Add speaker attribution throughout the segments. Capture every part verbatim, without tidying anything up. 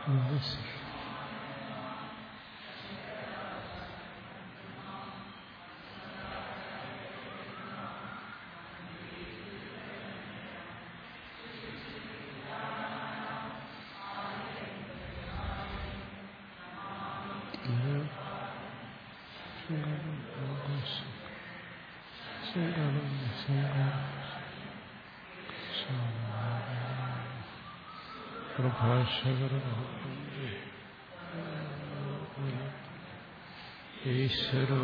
Speaker 1: പ്രഭാഷകർ ഈശ്വരോ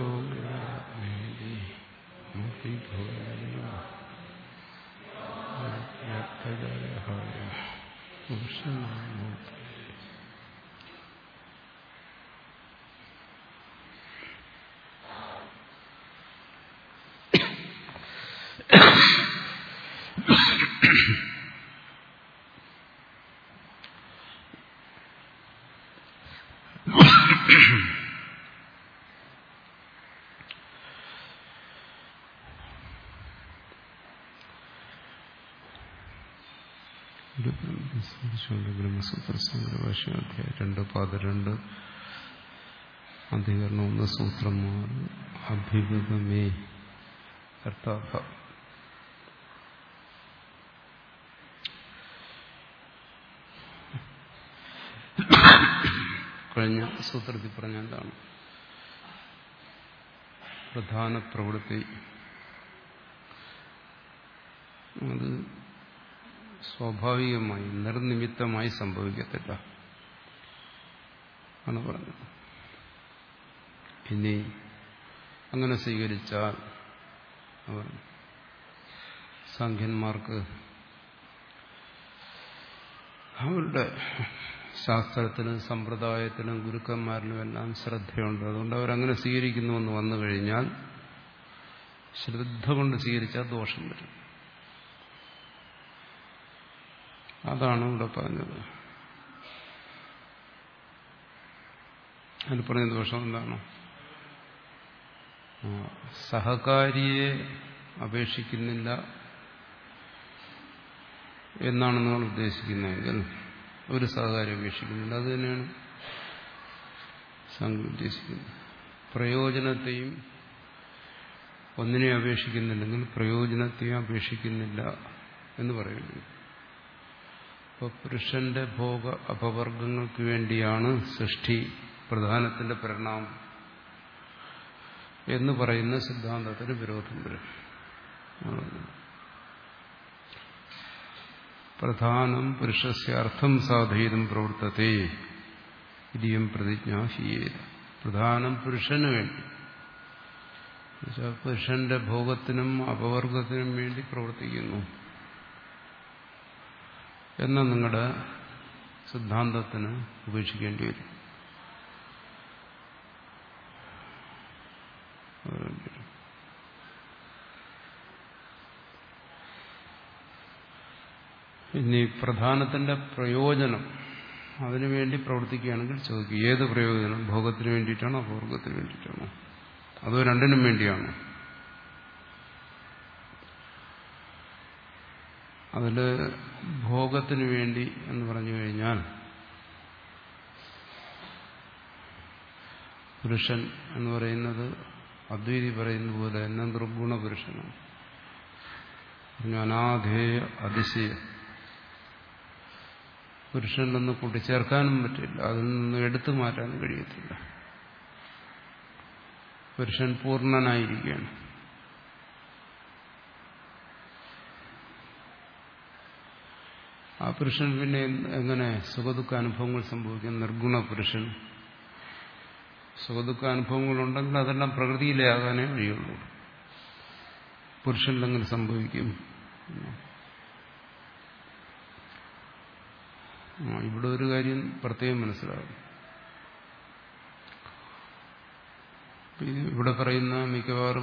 Speaker 1: ബ്രഹ്മസൂത്ര സംഗ്രഭാഷ്യം അധ്യായം രണ്ട് പാദ രണ്ട് അധികരണം ഒന്ന് സൂത്രം ആറ് അഭിഗമേ അർത്ഥാഭ. കഴിഞ്ഞ സൂത്രത്തിൽ പറഞ്ഞ എന്താണ്? പ്രധാന പ്രവൃത്തി അത് സ്വാഭാവികമായി നിർനിമിത്തമായി സംഭവിക്കത്തില്ല ആണ് പറഞ്ഞത്. ഇനി അങ്ങനെ സ്വീകരിച്ചാൽ അവർ സാഖ്യന്മാർക്ക് അവരുടെ ശാസ്ത്രത്തിനും സമ്പ്രദായത്തിനും ഗുരുക്കന്മാരിലും എല്ലാം ശ്രദ്ധയുണ്ട്. അതുകൊണ്ട് അവരങ്ങനെ സ്വീകരിക്കുന്നുവെന്ന് വന്നു കഴിഞ്ഞാൽ ശ്രദ്ധ കൊണ്ട് സ്വീകരിച്ചാൽ ദോഷം വരും. അതാണ് ഇവിടെ പറഞ്ഞത്. അതിൽ പറഞ്ഞ ദോഷം എന്താണ്? സഹകാരിയെ അപേക്ഷിക്കുന്നില്ല എന്നാണ് നമ്മൾ ഉദ്ദേശിക്കുന്നതെങ്കിൽ ഒരു സഹകാരി അപേക്ഷിക്കുന്നില്ല. അത് തന്നെയാണ് സംഘം ഉദ്ദേശിക്കുന്നത്. പ്രയോജനത്തെയും ഒന്നിനെ അപേക്ഷിക്കുന്നില്ലെങ്കിൽ പ്രയോജനത്തെയും അപേക്ഷിക്കുന്നില്ല എന്ന് പറയുന്നു. അപ്പോൾ പുരുഷന്റെ ഭോഗ അപവർഗങ്ങൾക്ക് വേണ്ടിയാണ് സൃഷ്ടി പ്രധാനത്തിന്റെ പരിണാമം എന്ന് പറയുന്ന സിദ്ധാന്തത്തിന് വിരോധം വരും. പ്രധാനം പുരുഷസ്യ അർത്ഥം സാധയിതും പ്രവർത്തത്തെ ഇരിയം പ്രതിജ്ഞ ഹീയേത. പ്രധാനം പുരുഷന് വേണ്ടി, പുരുഷന്റെ ഭോഗത്തിനും അപവർഗത്തിനും വേണ്ടി പ്രവർത്തിക്കുന്നു എന്ന നിങ്ങളുടെ സിദ്ധാന്തത്തിന് ഉപേക്ഷിക്കേണ്ടി വരും. ഇനി പ്രധാനത്തിന്റെ പ്രയോജനം അതിനുവേണ്ടി പ്രവർത്തിക്കുകയാണെങ്കിൽ ചോദിക്കും, ഏത് പ്രയോജനം? ഭോഗത്തിന് വേണ്ടിയിട്ടാണോ അപവർഗത്തിന് വേണ്ടിയിട്ടാണോ? അതോ രണ്ടിനും വേണ്ടിയാണോ? അതിൽ ഭോഗത്തിന് വേണ്ടി എന്ന് പറഞ്ഞു കഴിഞ്ഞാൽ പുരുഷൻ എന്ന് പറയുന്നത് അദ്വൈതി പറയുന്ന പോലെ തന്നെ നിർഗുണ പുരുഷനാണ്. അനാധേയ അതിശയ പുരുഷനിലൊന്നും കൂട്ടിച്ചേർക്കാനും പറ്റില്ല, അതിൽ നിന്ന് എടുത്തു മാറ്റാനും കഴിയത്തില്ല. പുരുഷൻ പൂർണ്ണനായിരിക്കുകയാണ്. ആ പുരുഷൻ പിന്നെ എങ്ങനെ സുഖദുഃഖ അനുഭവങ്ങൾ സംഭവിക്കും? നിർഗുണ പുരുഷൻ സുഖദുഃഖ അനുഭവങ്ങളുണ്ടെങ്കിൽ അതെല്ലാം പ്രകൃതിയിലേ ആകാനേ വഴിയുള്ളൂ. പുരുഷനിലെങ്ങനെ സംഭവിക്കും? ഇവിടെ ഒരു കാര്യം പ്രത്യേകം മനസ്സിലാകും. ഇവിടെ പറയുന്ന മിക്കവാറും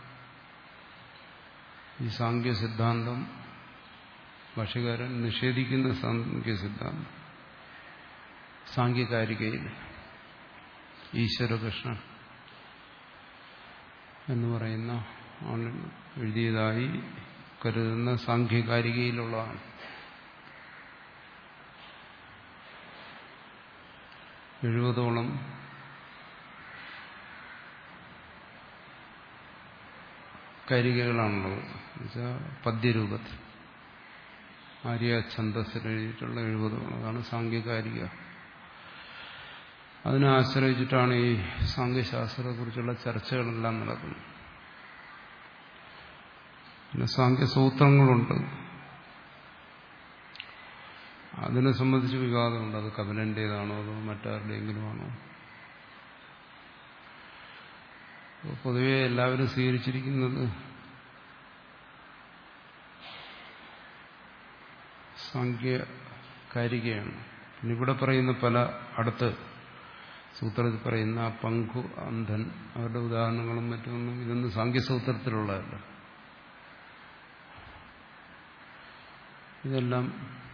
Speaker 1: ഈ സാംഖ്യ സിദ്ധാന്തം ഭാഷ്യകാരൻ നിഷേധിക്കുന്ന സാംഖ്യ സിദ്ധാന്തം സാംഖ്യകാരികയിൽ ഈശ്വരകൃഷ്ണൻ എന്ന് പറയുന്ന ആണ് എഴുതിയതായി കരുതുന്ന സാംഖ്യകാരികയിലുള്ളതാണ്. എഴുപതോളം കാരികകളാണുള്ളത്. എന്നുവെച്ചാൽ പദ്യരൂപത്തിൽ ആര്യ ഛന്ദസ്സിൽ എഴുതിയിട്ടുള്ള എഴുപതോളം. അതാണ് സാംഖ്യകാരിക. അതിനെ ആശ്രയിച്ചിട്ടാണ് ഈ സാംഖ്യശാസ്ത്രത്തെക്കുറിച്ചുള്ള ചർച്ചകളെല്ലാം നടക്കുന്നത്. പിന്നെ സാംഖ്യസൂത്രങ്ങളുണ്ട്. അതിനെ സംബന്ധിച്ച് വിവാദമുണ്ട്. അത് കപിലന്റേതാണോ അതോ മറ്റാരുടെയെങ്കിലും ആണോ? പൊതുവെ എല്ലാവരും സ്വീകരിച്ചിരിക്കുന്നത് സാംഖ്യകാരികയാണ്. പിന്നെ ഇവിടെ പറയുന്ന പല അടുത്ത് സൂത്രത്തിൽ പറയുന്ന പങ്കു, അന്ധൻ, അവരുടെ ഉദാഹരണങ്ങളും മറ്റൊന്നും ഇതൊന്നും സാംഖ്യസൂത്രത്തിലുള്ളതല്ല. ഇതെല്ലാം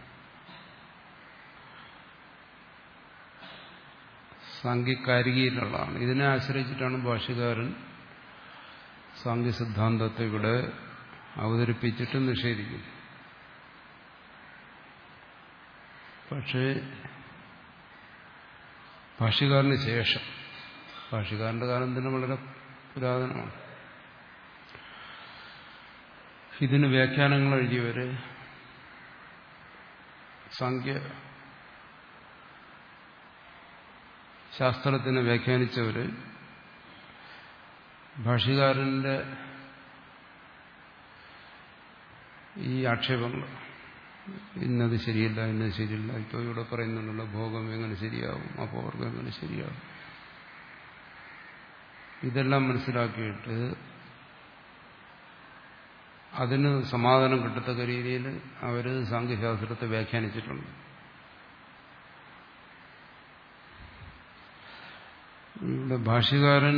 Speaker 1: സാംഖ്യകാരികയിലുള്ളതാണ്. ഇതിനെ ആശ്രയിച്ചിട്ടാണ് ഭാഷ്യകാരൻ സാംഖ്യ സിദ്ധാന്തത്തെ ഇവിടെ അവതരിപ്പിച്ചിട്ട് നിഷേധിക്കുന്നത്. പക്ഷേ ഭാഷ്യകാരന് ശേഷം, ഭാഷ്യകാരന്റെ കാലം തന്നെ വളരെ പുരാതനമാണ്, ഇതിന് വ്യാഖ്യാനങ്ങൾ എഴുതിയവര്, സാംഖ്യ ശാസ്ത്രത്തിനെ വ്യാഖ്യാനിച്ചവര് ഭാഷ്യകാരന്റെ ഈ ആക്ഷേപങ്ങൾ, ഇന്നത് ശരിയല്ല, ഇന്നത് ശരിയല്ല, ഇപ്പോൾ ഇവിടെ പറയുന്നുണ്ടല്ലോ ഭോഗം എങ്ങനെ ശരിയാവും, അപവർഗം എങ്ങനെ ശരിയാവും, ഇതെല്ലാം മനസ്സിലാക്കിയിട്ട് അതിന് സമാധാനം കിട്ടത്തക്ക രീതിയിൽ അവർ സാംഖ്യശാസ്ത്രത്തെ വ്യാഖ്യാനിച്ചിട്ടുണ്ട്. ഇവിടെ ഭാഷ്യകാരൻ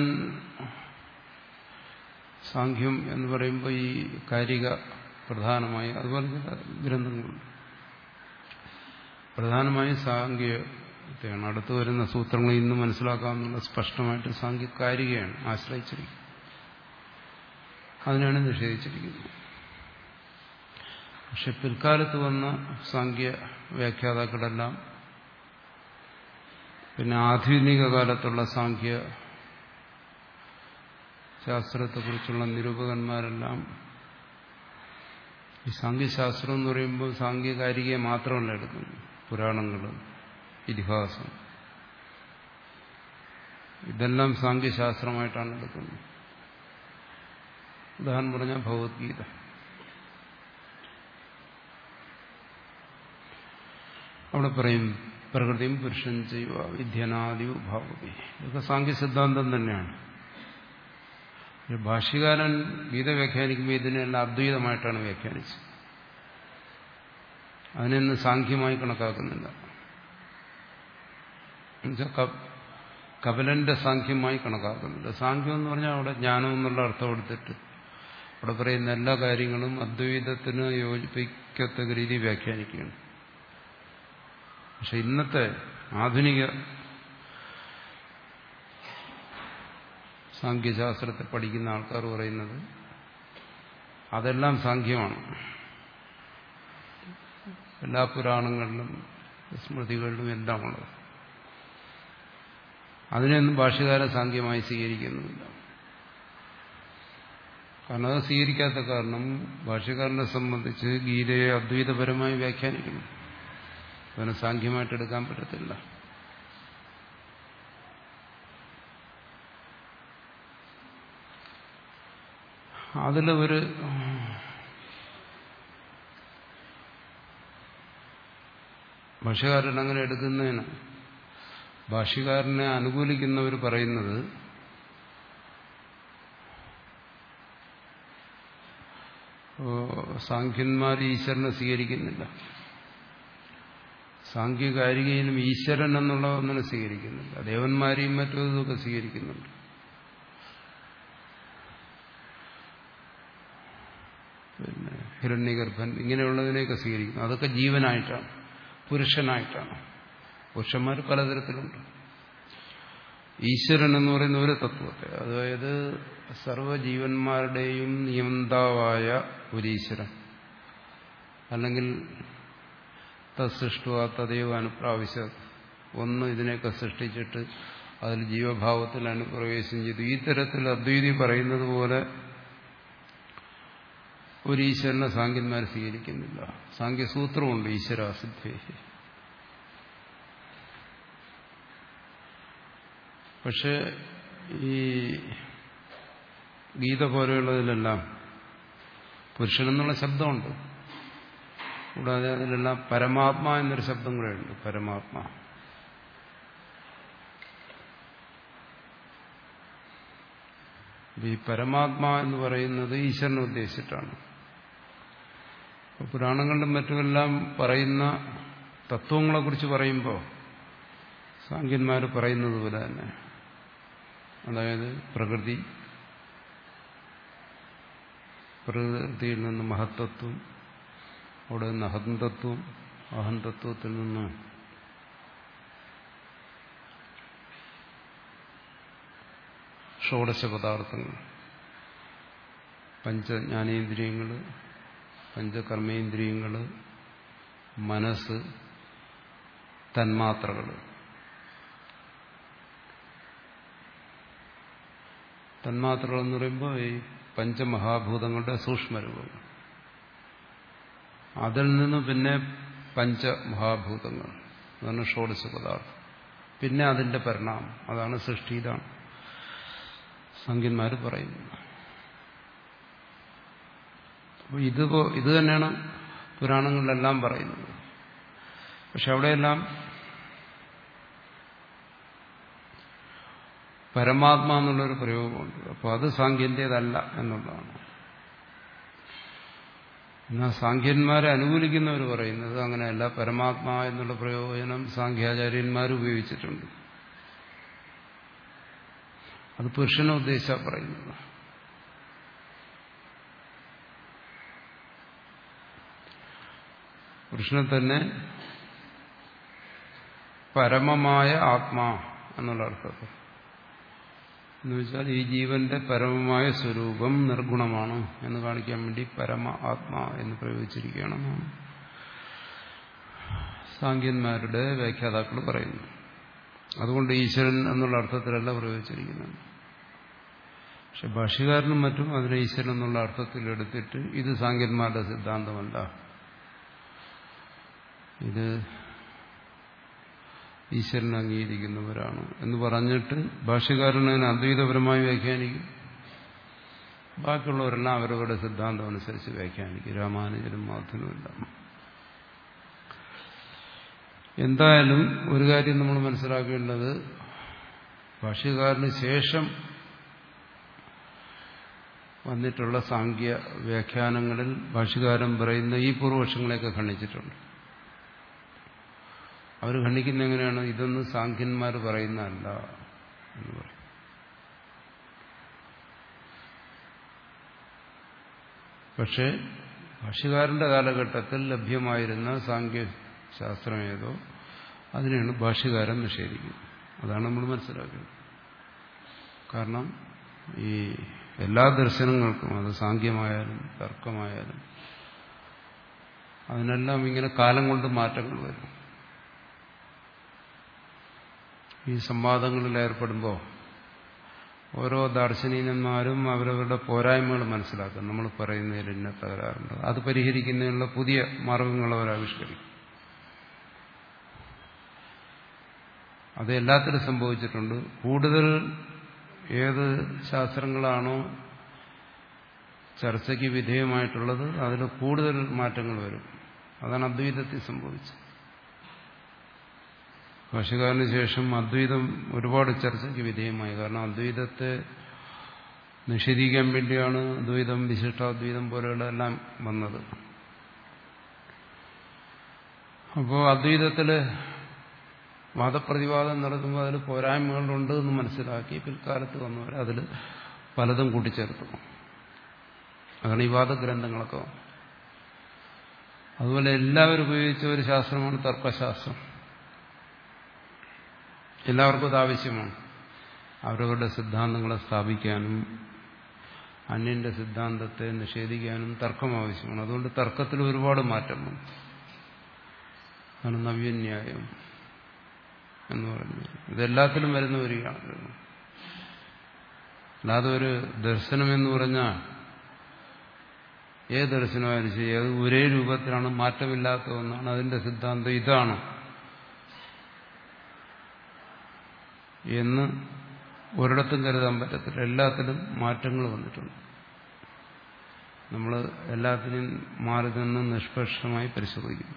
Speaker 1: സാംഖ്യം എന്ന് പറയുമ്പോൾ ഈ കാരിക പ്രധാനമായി, അതുപോലെ ചില ഗ്രന്ഥങ്ങളുണ്ട്, പ്രധാനമായും സാംഖ്യത്തെയാണ്. അടുത്തു വരുന്ന സൂത്രങ്ങൾ ഇന്ന് മനസ്സിലാക്കാമെന്നുള്ള സ്പഷ്ടമായിട്ട് സാംഖ്യകാരികയാണ് ആശ്രയിച്ചിരിക്കുന്നത്. അതിനാണ് നിഷേധിച്ചിരിക്കുന്നത്. പക്ഷെ പിൽക്കാലത്ത് വന്ന സാംഖ്യ വ്യാഖ്യാതാക്കളെല്ലാം, പിന്നെ ആധുനിക കാലത്തുള്ള സാംഖ്യ ശാസ്ത്രത്തെക്കുറിച്ചുള്ള നിരൂപകന്മാരെല്ലാം ഈ സാംഖ്യശാസ്ത്രം എന്ന് പറയുമ്പോൾ സാംഖ്യകാരികയെ മാത്രമല്ല എടുക്കുന്നത്. പുരാണങ്ങൾ, ഇതിഹാസം, ഇതെല്ലാം സാംഖ്യശാസ്ത്രമായിട്ടാണ് എടുക്കുന്നത്. ഉദാഹരണം പറഞ്ഞാൽ ഭഗവത്ഗീത. അവിടെ പറയും പ്രകൃതിയും പുരുഷൻ ചെയ്യുക വിദ്യനാദിവ് ഭാവതി. ഇതൊക്കെ സാംഖ്യ സിദ്ധാന്തം തന്നെയാണ്. ഭാഷ്യകാരൻ ഗീത വ്യാഖ്യാനിക്കുമ്പോൾ ഇതിനെല്ലാം അദ്വൈതമായിട്ടാണ് വ്യാഖ്യാനിച്ചത്. അതിനൊന്നും സാംഖ്യമായി കണക്കാക്കുന്നില്ല. കപിലന്റെ സാംഖ്യമായി കണക്കാക്കുന്നില്ല. സാംഖ്യം എന്ന് പറഞ്ഞാൽ അവിടെ ജ്ഞാനം എന്നുള്ള അർത്ഥം എടുത്തിട്ട് അവിടെ പറയുന്ന എല്ലാ കാര്യങ്ങളും അദ്വൈതത്തിന് യോജിപ്പിക്കത്തക്ക രീതി വ്യാഖ്യാനിക്കുകയാണ്. പക്ഷെ ഇന്നത്തെ ആധുനിക സാംഖ്യശാസ്ത്രത്തെ പഠിക്കുന്ന ആൾക്കാർ പറയുന്നത് അതെല്ലാം സാംഖ്യമാണ്. എല്ലാ പുരാണങ്ങളിലും സ്മൃതികളിലും എല്ലാം ഉള്ളത്. അതിനെയൊന്നും ഭാഷ്യകാരൻ സാംഖ്യമായി സ്വീകരിക്കുന്നുമില്ല. കാരണം അത് സ്വീകരിക്കാത്ത കാരണം ഭാഷ്യകാരനെ സംബന്ധിച്ച് ഗീതയെ അദ്വൈതപരമായി വ്യാഖ്യാനിക്കുന്നു. അതിനെ സാംഖ്യമായിട്ട് എടുക്കാൻ പറ്റത്തില്ല. അതിൽ ഒരു ഭാഷ്യകാരൻ അങ്ങനെ എടുക്കുന്നതിന് ഭാഷ്യകാരനെ അനുകൂലിക്കുന്നവർ പറയുന്നത് സാംഖ്യന്മാർ ഈശ്വരനെ സ്വീകരിക്കുന്നില്ല, സാംഖ്യകാരികയിലും ഈശ്വരൻ എന്നുള്ള ഒന്നിനെ സ്വീകരിക്കുന്നില്ല, ദേവന്മാരെയും മറ്റും ഇതൊക്കെ സ്വീകരിക്കുന്നുണ്ട്. പിന്നെ ഹിരണ്യഗർഭൻ ഇങ്ങനെയുള്ളതിനെയൊക്കെ സ്വീകരിക്കുന്നു. അതൊക്കെ ജീവനായിട്ടാണ്, പുരുഷനായിട്ടാണ്. പുരുഷന്മാർ പലതരത്തിലുണ്ട്. ഈശ്വരൻ എന്ന് പറയുന്ന ഒരു തത്വത്തെ, അതായത് സർവ്വജീവന്മാരുടെയും നിയന്താവായ ഒരു ഈശ്വരൻ, അല്ലെങ്കിൽ തത്സൃഷ്ടുവ തദൈവ അനുപ്രാവശ്യ ഒന്ന് ഇതിനെയൊക്കെ സൃഷ്ടിച്ചിട്ട് അതിൽ ജീവഭാവത്തിൽ അനുപ്രവേശം ചെയ്തു. ഈ തരത്തിൽ അദ്വൈതി പറയുന്നത് പോലെ ഒരു ഈശ്വരനെ സാങ്കന്മാർ സ്വീകരിക്കുന്നില്ല. സാങ്കേസൂത്രമുണ്ട് ഈശ്വരാസിദ്ധേ. പക്ഷെ ഈ ഗീത പോലെയുള്ളതിലെല്ലാം പുരുഷനെന്നുള്ള ശബ്ദമുണ്ട്. കൂടാതെ അതിലെല്ലാം പരമാത്മാ എന്നൊരു ശബ്ദം കൂടെ ഉണ്ട്. പരമാത്മാ ഈ പരമാത്മാ എന്ന് പറയുന്നത് ഈശ്വരനെ ഉദ്ദേശിച്ചിട്ടാണ്. പുരാണങ്ങളിലും മറ്റുമെല്ലാം പറയുന്ന തത്വങ്ങളെക്കുറിച്ച് പറയുമ്പോൾ സാങ്കന്മാർ പറയുന്നത് പോലെ തന്നെ, അതായത് പ്രകൃതി, പ്രകൃതിയിൽ നിന്ന് മഹത്തത്വം, അവിടെ നിന്ന് അഹന്തത്വം, അഹന്തത്വത്തിൽ നിന്ന് ഷോഡശ പദാർത്ഥങ്ങൾ, പഞ്ചജ്ഞാനേന്ദ്രിയങ്ങൾ, പഞ്ചകർമ്മേന്ദ്രിയങ്ങൾ, മനസ്സ്, തന്മാത്രകൾ. തന്മാത്രകൾ എന്ന് പറയുമ്പോൾ ഈ പഞ്ചമഹാഭൂതങ്ങളുടെ സൂക്ഷ്മരൂപങ്ങൾ. അതിൽ നിന്ന് പിന്നെ പഞ്ചമഹാഭൂതങ്ങൾ, അതാണ് ഷോഡശ പദാർത്ഥം. പിന്നെ അതിന്റെ പരിണാമം, അതാണ് സൃഷ്ടി. ഇതാണ് സാങ്കന്മാർ പറയുന്നത്. അപ്പോൾ ഇത് ഇത് തന്നെയാണ് പുരാണങ്ങളിലെല്ലാം പറയുന്നത്. പക്ഷെ അവിടെയെല്ലാം പരമാത്മാ എന്നുള്ളൊരു പ്രയോഗമുണ്ട്. അപ്പോൾ അത് സാങ്കേന്യതല്ല എന്നുള്ളതാണ്. എന്നാൽ സാഖ്യന്മാരെ അനുകൂലിക്കുന്നവർ പറയുന്നത് അങ്ങനെയല്ല. പരമാത്മാ എന്നുള്ള പ്രയോജനം സാഖ്യാചാര്യന്മാർ ഉപയോഗിച്ചിട്ടുണ്ട്. അത് പുരുഷനെ ഉദ്ദേശിച്ചാ പറയുന്നത്. പുരുഷനെ തന്നെ പരമമായ ആത്മാ എന്നുള്ള അർത്ഥത്തിൽ, എന്ന് വെച്ചാൽ ഈ ജീവന്റെ പരമമായ സ്വരൂപം നിർഗുണമാണ് എന്ന് കാണിക്കാൻ വേണ്ടി പരമ ആത്മാ എന്ന് പ്രയോഗിച്ചിരിക്കുകയാണെന്നാണ് സാഖ്യന്മാരുടെ വ്യാഖ്യാതാക്കൾ പറയുന്നു. അതുകൊണ്ട് ഈശ്വരൻ എന്നുള്ള അർത്ഥത്തിലല്ല പ്രയോഗിച്ചിരിക്കുന്നത്. പക്ഷെ ഭാഷ്യകാരനും മറ്റും അതിനെ ഈശ്വരൻ എന്നുള്ള അർത്ഥത്തിൽ എടുത്തിട്ട് ഇത് സാഖ്യന്മാരുടെ സിദ്ധാന്തമല്ല, ഇത് ഈശ്വരനെ അംഗീകരിക്കുന്നവരാണ് എന്ന് പറഞ്ഞിട്ട് ഭാഷ്യകാരനെ അദ്വൈതപരമായി വ്യാഖ്യാനിക്കും. ബാക്കിയുള്ളവരെല്ലാം അവരവരുടെ സിദ്ധാന്തം അനുസരിച്ച് വ്യാഖ്യാനിക്കും. രാമാനുജനും മാധവനുമെല്ലാം. എന്തായാലും ഒരു കാര്യം നമ്മൾ മനസ്സിലാക്കേണ്ടത്, ഭാഷ്യകാരന് ശേഷം വന്നിട്ടുള്ള സാഖ്യ വ്യാഖ്യാനങ്ങളിൽ ഭാഷ്യകാരൻ പറയുന്ന ഈ പൂർവപക്ഷങ്ങളെയൊക്കെ ഖണ്ഡിച്ചിട്ടുണ്ട്. അവർ ഖണ്ഡിക്കുന്ന എങ്ങനെയാണ്? ഇതൊന്നും സാഖ്യന്മാർ പറയുന്നതല്ല എന്ന് പറയും. പക്ഷേ ഭാഷ്യകാരന്റെ കാലഘട്ടത്തിൽ ലഭ്യമായിരുന്ന സാഖ്യശാസ്ത്രം ഏതോ അതിനെയാണ് ഭാഷ്യകാരൻ നിഷേധിക്കുന്നത്. അതാണ് നമ്മൾ മനസ്സിലാക്കുന്നത്. കാരണം ഈ എല്ലാ ദർശനങ്ങൾക്കും, അത് സാഖ്യമായാലും തർക്കമായാലും, അതിനെല്ലാം ഇങ്ങനെ കാലം കൊണ്ട് മാറ്റങ്ങൾ വരും. ഈ സംവാദങ്ങളിൽ ഏർപ്പെടുമ്പോൾ ഓരോ ദാർശനികന്മാരും അവരവരുടെ പോരായ്മകൾ മനസ്സിലാക്കും. നമ്മൾ പറയുന്നതിൽ ഇന്ന തകരാറുണ്ട്, അത് പരിഹരിക്കുന്നതിനുള്ള പുതിയ മാർഗങ്ങൾ അവർ ആവിഷ്കരിക്കും. അത് എല്ലാത്തിലും സംഭവിച്ചിട്ടുണ്ട്. കൂടുതൽ ഏത് ശാസ്ത്രങ്ങളാണോ ചർച്ചയ്ക്ക് വിധേയമായിട്ടുള്ളത് അതിൽ കൂടുതൽ മാറ്റങ്ങൾ വരും. അതാണ് അദ്വൈതത്തിൽ സംഭവിച്ചത്. ഭാഷ്യകാരന് ശേഷം അദ്വൈതം ഒരുപാട് ചർച്ചയ്ക്ക് വിധേയമായി. കാരണം അദ്വൈതത്തെ നിഷേധിക്കാൻ വേണ്ടിയാണ് അദ്വൈതം, വിശിഷ്ടാദ്വൈതം പോലെയുള്ളതെല്ലാം വന്നത്. അപ്പോൾ അദ്വൈതത്തില് വാദപ്രതിവാദം നടത്തുമ്പോൾ അതിൽ പോരായ്മകളുണ്ട് എന്ന് മനസ്സിലാക്കി പിൽക്കാലത്ത് വന്നവർ അതിൽ പലതും കൂട്ടിച്ചേർത്തു. അതാണ് ഈ വാദഗ്രന്ഥങ്ങളൊക്കെ. അതുപോലെ എല്ലാവരും ഉപയോഗിച്ച ഒരു ശാസ്ത്രമാണ് തർക്കശാസ്ത്രം. എല്ലാവർക്കും അത് ആവശ്യമാണ്. അവരവരുടെ സിദ്ധാന്തങ്ങളെ സ്ഥാപിക്കാനും അന്യന്റെ സിദ്ധാന്തത്തെ നിഷേധിക്കാനും തർക്കം ആവശ്യമാണ്. അതുകൊണ്ട് തർക്കത്തിൽ ഒരുപാട് മാറ്റം വന്നു. അതാണ് നവ്യന്യായം എന്ന് പറഞ്ഞു. ഇതെല്ലാത്തിലും വരുന്ന ഒരു കാര്യമാണ്. അല്ലാതെ ഒരു ദർശനം എന്ന് പറഞ്ഞാൽ ഏത് ദർശനമായാലും ശരി, അത് ഒരേ രൂപത്തിലാണ്, മാറ്റമില്ലാത്ത ഒന്നാണ്. അതിന്റെ സിദ്ധാന്തം ഇതാണ് എന്ന് ഒരിടത്തും കരുതാൻ പറ്റത്തില്ല. എല്ലാത്തിലും മാറ്റങ്ങൾ വന്നിട്ടുണ്ട്. നമ്മൾ എല്ലാത്തിനും മാറി നിന്ന് നിഷ്പക്ഷമായി പരിശോധിക്കുന്നു.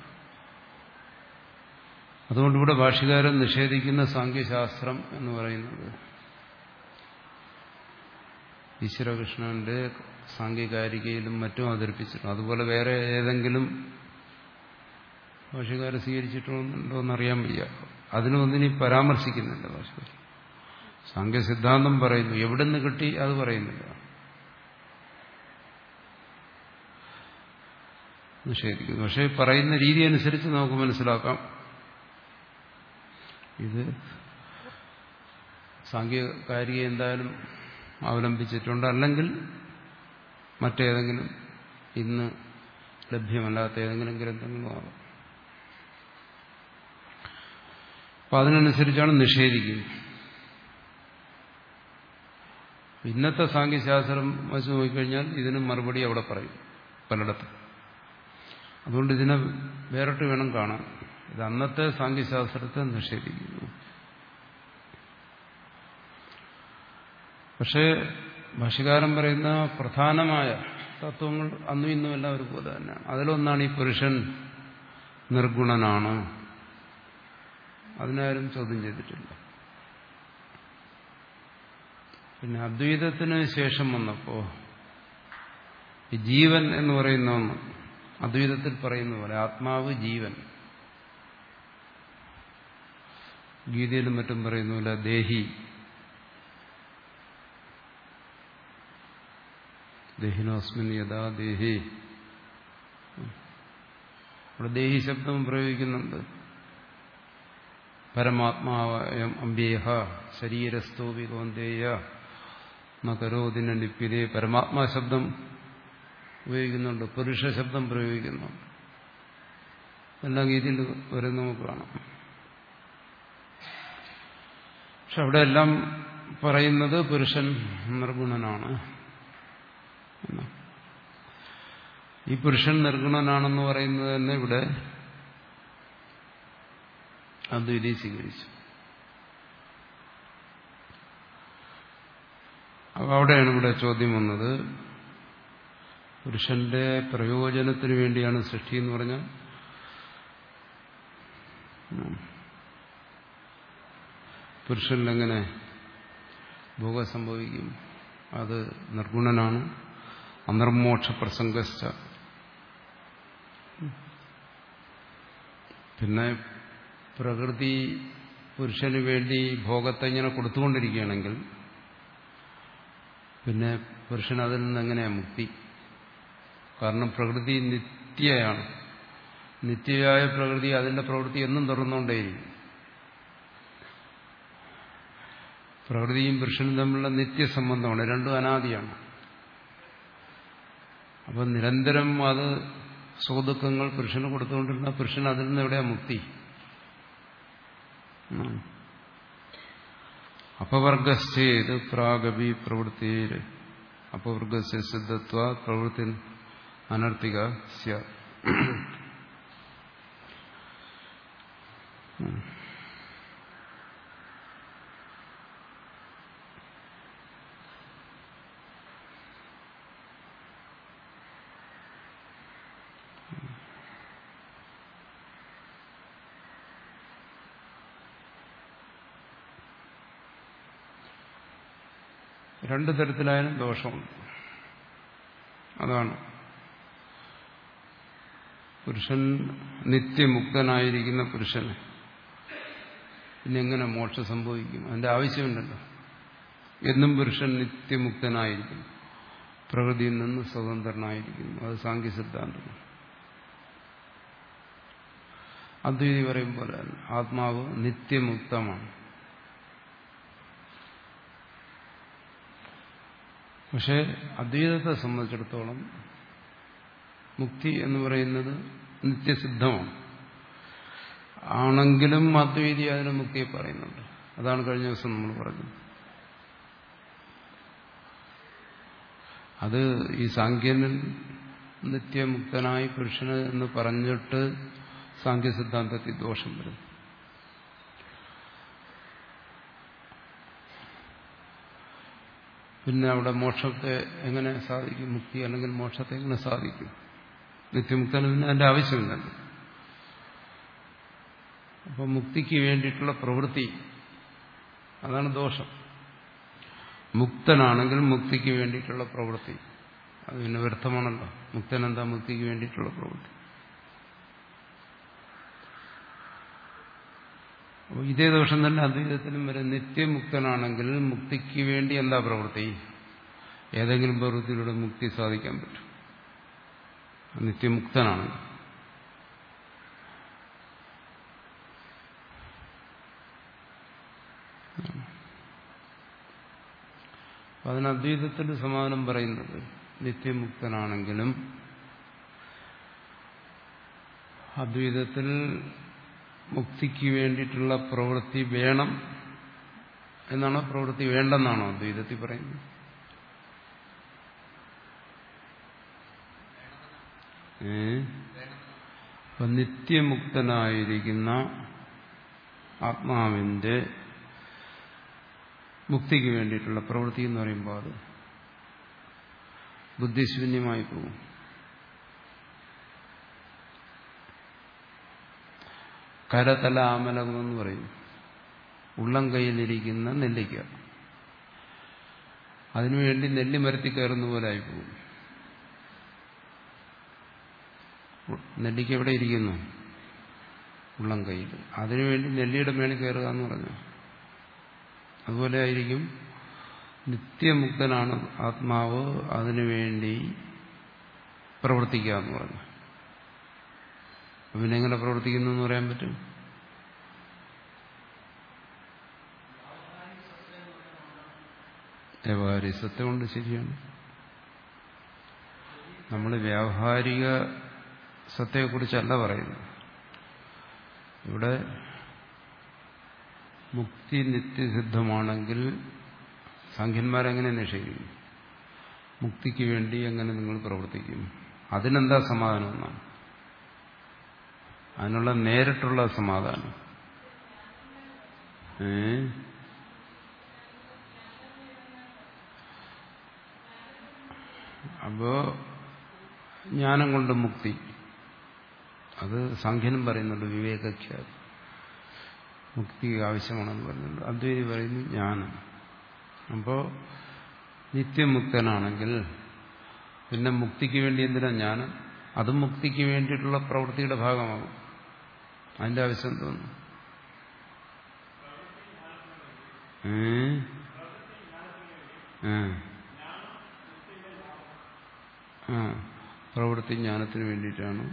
Speaker 1: അതുകൊണ്ട് ഇവിടെ ഭാഷ്യകാരൻ നിഷേധിക്കുന്ന സാംഖ്യശാസ്ത്രം എന്ന് പറയുന്നത് ഈശ്വരകൃഷ്ണന്റെ സാംഖ്യകാരികയിലും മറ്റും അവതരിപ്പിച്ചിട്ടുണ്ട്. അതുപോലെ വേറെ ഏതെങ്കിലും ഭാഷ്യകാരൻ സ്വീകരിച്ചിട്ടുണ്ടോ എന്നറിയാൻ വയ്യ. അതിനൊന്നിനി പരാമർശിക്കുന്നില്ല ഭാഷ്യകാരൻ. സാംഖ്യസിദ്ധാന്തം പറയുന്നു, എവിടെ നിന്ന് കിട്ടി അത് പറയുന്നില്ല, നിഷേധിക്കുന്നു. പക്ഷെ പറയുന്ന രീതി അനുസരിച്ച് നമുക്ക് മനസ്സിലാക്കാം ഇത് സാംഖ്യകാരിക എന്തായാലും അവലംബിച്ചിട്ടുണ്ട്, അല്ലെങ്കിൽ മറ്റേതെങ്കിലും ഇന്ന് ലഭ്യമല്ലാത്ത ഏതെങ്കിലും ഗ്രന്ഥങ്ങളും ആവാം. അപ്പൊ അതിനനുസരിച്ചാണ് നിഷേധിക്കുന്നത്. ഇന്നത്തെ സാംഖ്യശാസ്ത്രം വെച്ച് നോക്കിക്കഴിഞ്ഞാൽ ഇതിന് മറുപടി അവിടെ പറയും പലയിടത്തും. അതുകൊണ്ട് ഇതിനെ വേറിട്ട് വേണം കാണാൻ. ഇത് അന്നത്തെ സാംഖ്യശാസ്ത്രത്തെ നിഷേധിക്കുന്നു. പക്ഷേ ഭാഷ്യകാരൻ പറയുന്ന പ്രധാനമായ തത്വങ്ങൾ അന്നും ഇന്നും എല്ലാം ഒരുപോലെ തന്നെയാണ്. അതിലൊന്നാണ് ഈ പുരുഷൻ നിർഗുണനാണ്. അതിനാരും ചോദ്യം ചെയ്തിട്ടില്ല. പിന്നെ അദ്വൈതത്തിന് ശേഷം വന്നപ്പോ ഈ ജീവൻ എന്ന് പറയുന്ന ഒന്ന് അദ്വൈതത്തിൽ പറയുന്ന പോലെ ആത്മാവ് ജീവൻ, ഗീതയിലും മറ്റും പറയുന്നില്ല ദേഹി, ദേഹിനോസ്മിൻ യഥാ ദേഹി. അവിടെ ദേഹി ശബ്ദം പ്രയോഗിക്കുന്നുണ്ട്. പരമാത്മാവയം അമ്പ്യേഹ ശരീരസ്ഥോപി കൗന്ദേയ നകരോദിന ലിപ്യതേ. പരമാത്മാ ശബ്ദം ഉപയോഗിക്കുന്നുണ്ട്, പുരുഷ ശബ്ദം പ്രയോഗിക്കുന്നുണ്ട്. എല്ലാം ഗീതയിൽ വരും നമുക്ക് കാണാം. പക്ഷെ അവിടെ എല്ലാം പറയുന്നത് പുരുഷൻ നിർഗുണനാണ്. ഈ പുരുഷൻ നിർഗുണനാണെന്ന് പറയുന്നത് തന്നെ ഇവിടെ അദ്വൈതി സ്വീകരിച്ചു. അപ്പൊ അവിടെയാണ് ഇവിടെ ചോദ്യം വന്നത്. പുരുഷന്റെ പ്രയോജനത്തിന് വേണ്ടിയാണ് സൃഷ്ടി എന്ന് പറഞ്ഞാൽ പുരുഷനിലെങ്ങനെ ഭോഗം സംഭവിക്കും? അത് നിർഗുണനാണ്. അനിർമോക്ഷ പ്രസംഗശ്ച. പിന്നെ പ്രകൃതി പുരുഷന് വേണ്ടി ഭോഗത്തെ ഇങ്ങനെ കൊടുത്തുകൊണ്ടിരിക്കുകയാണെങ്കിൽ പിന്നെ പുരുഷൻ അതിൽ നിന്ന് എങ്ങനെയാണ് മുക്തി? കാരണം പ്രകൃതി നിത്യയാണ്. നിത്യയായ പ്രകൃതി അതിന്റെ പ്രവൃത്തി എന്നും തുടർന്നുകൊണ്ടേയിരിക്കും. പ്രകൃതിയും പുരുഷനും തമ്മിലുള്ള നിത്യസംബന്ധമാണ്, രണ്ടും അനാദിയാണ്. അപ്പൊ നിരന്തരം അത് സുഖദുഃഖങ്ങൾ പുരുഷന് കൊടുത്തുകൊണ്ടിരുന്ന പുരുഷൻ അതിൽ നിന്ന് എവിടെയാ മുക്തി? അപവർഗശ്ചേത് പ്രാഗവി പ്രവൃത്തിയിൽ അപവർഗസ്യ സിദ്ധത്വ പ്രവൃത്തി അനർത്ഥിക സ്യാത്. രണ്ടു തരത്തിലായാലും ദോഷമുണ്ട്. അതാണ് പുരുഷൻ നിത്യമുക്തനായിരിക്കുന്ന പുരുഷന് പിന്നെങ്ങനെ മോക്ഷം സംഭവിക്കും? അതിന്റെ ആവശ്യമുണ്ടല്ലോ. എന്നും പുരുഷൻ നിത്യമുക്തനായിരിക്കുന്നു, പ്രകൃതിയിൽ നിന്ന് സ്വതന്ത്രനായിരിക്കുന്നു. അത് സാംഖ്യ സിദ്ധാന്തമാണ്. അദ്വൈതി പറയുമ്പോൾ ആത്മാവ് നിത്യമുക്തമാണ്. പക്ഷെ അദ്വൈതത്തെ സംബന്ധിച്ചിടത്തോളം മുക്തി എന്ന് പറയുന്നത് നിത്യസിദ്ധമാണ്. ആണെങ്കിലും അദ്വൈതി അതിന് മുക്തിയെ പറയുന്നുണ്ട്. അതാണ് കഴിഞ്ഞ ദിവസം നമ്മൾ പറഞ്ഞത്. അത് ഈ സാഖ്യനിൽ നിത്യമുക്തനായി പുരുഷന് എന്ന് പറഞ്ഞിട്ട് സാഖ്യ സിദ്ധാന്തത്തിൽ ദോഷം വരും. പിന്നെ അവിടെ മോക്ഷത്തെ എങ്ങനെ സാധിക്കും? മുക്തി അല്ലെങ്കിൽ മോക്ഷത്തെ എങ്ങനെ സാധിക്കും? നിത്യമുക്തന് പിന്നെ അതിന്റെ ആവശ്യമില്ലല്ലോ. അപ്പോൾ മുക്തിക്ക് വേണ്ടിയിട്ടുള്ള പ്രവൃത്തി, അതാണ് ദോഷം. മുക്തനാണെങ്കിൽ മുക്തിക്ക് വേണ്ടിയിട്ടുള്ള പ്രവൃത്തി അത് പിന്നെ വ്യർത്ഥമാണല്ലോ. മുക്തനെന്താ മുക്തിക്ക് വേണ്ടിയിട്ടുള്ള പ്രവൃത്തി? അപ്പോൾ ഇതേ ദോഷം തന്നെ അദ്വൈതത്തിലും വരെ. നിത്യമുക്തനാണെങ്കിൽ മുക്തിക്ക് വേണ്ടി എന്താ പ്രവൃത്തി? ഏതെങ്കിലും പ്രവൃത്തിയിലൂടെ മുക്തി സാധിക്കാൻ പറ്റും നിത്യമുക്തനാണെങ്കിൽ. അതിന് അദ്വൈതത്തിന്റെ സമാധാനം പറയുന്നത് നിത്യമുക്തനാണെങ്കിലും അദ്വൈതത്തിൽ മുക്തിക്ക് വേണ്ടിയിട്ടുള്ള പ്രവൃത്തി വേണം എന്നാണോ, പ്രവൃത്തി വേണ്ടെന്നാണോ അദ്വൈതത്തിൽ പറയുന്നത്? ഏ അപ്പൊ നിത്യമുക്തനായിരിക്കുന്ന ആത്മാവിന്റെ മുക്തിക്ക് വേണ്ടിയിട്ടുള്ള പ്രവൃത്തി എന്ന് പറയുമ്പോൾ അത് ബുദ്ധിശൂന്യമായി പോകും. കരതല ആമലകം എന്ന് പറയും. ഉള്ളം കയ്യിലിരിക്കുന്ന നെല്ലിക്ക, അതിനുവേണ്ടി നെല്ലി മരത്തിൽ കയറുന്ന പോലെ ആയിപ്പോകും. നെല്ലിക്ക എവിടെ ഇരിക്കുന്നു? ഉള്ളം കയ്യിൽ. അതിനുവേണ്ടി നെല്ലിയുടെ മേളിൽ കയറുക എന്ന് പറഞ്ഞു. അതുപോലെ ആയിരിക്കും നിത്യമുക്തനാണ് ആത്മാവ്, അതിനുവേണ്ടി പ്രവർത്തിക്കുക എന്ന് പറഞ്ഞു. പിന്നെ എങ്ങനെ പ്രവർത്തിക്കുന്നു എന്ന് പറയാൻ പറ്റും? വ്യാവഹാരിക സത്യം കൊണ്ട് ശരിയാണ്. നമ്മൾ വ്യാവഹാരിക സത്യത്തെക്കുറിച്ചല്ല പറയുന്നത്. ഇവിടെ മുക്തി നിത്യസിദ്ധമാണെങ്കിൽ സാഖ്യന്മാരെങ്ങനെ നിഷേധിക്കും? മുക്തിക്ക് വേണ്ടി എങ്ങനെ നിങ്ങൾ പ്രവർത്തിക്കും? അതിനെന്താ സമാധാനം എന്നാണ്. അതിനുള്ള നേരിട്ടുള്ള സമാധാനം. ഏ അപ്പോ ജ്ഞാനം കൊണ്ട് മുക്തി, അത് സാഖ്യനും പറയുന്നുണ്ട്. വിവേകഖ്യാതി മുക്തി ആവശ്യമാണെന്ന് പറയുന്നുണ്ട്. അദ്വൈതി പറയുന്നു ജ്ഞാനം. അപ്പോ നിത്യമുക്തനാണെങ്കിൽ പിന്നെ മുക്തിക്ക് വേണ്ടി എന്തിനാ ജ്ഞാനം? അതും മുക്തിക്ക് വേണ്ടിയിട്ടുള്ള പ്രവൃത്തിയുടെ ഭാഗമാകും. അതിന്റെ ആവശ്യം തോന്നുന്നു. ആ പ്രവൃത്തി ജ്ഞാനത്തിന് വേണ്ടിയിട്ടാണ്.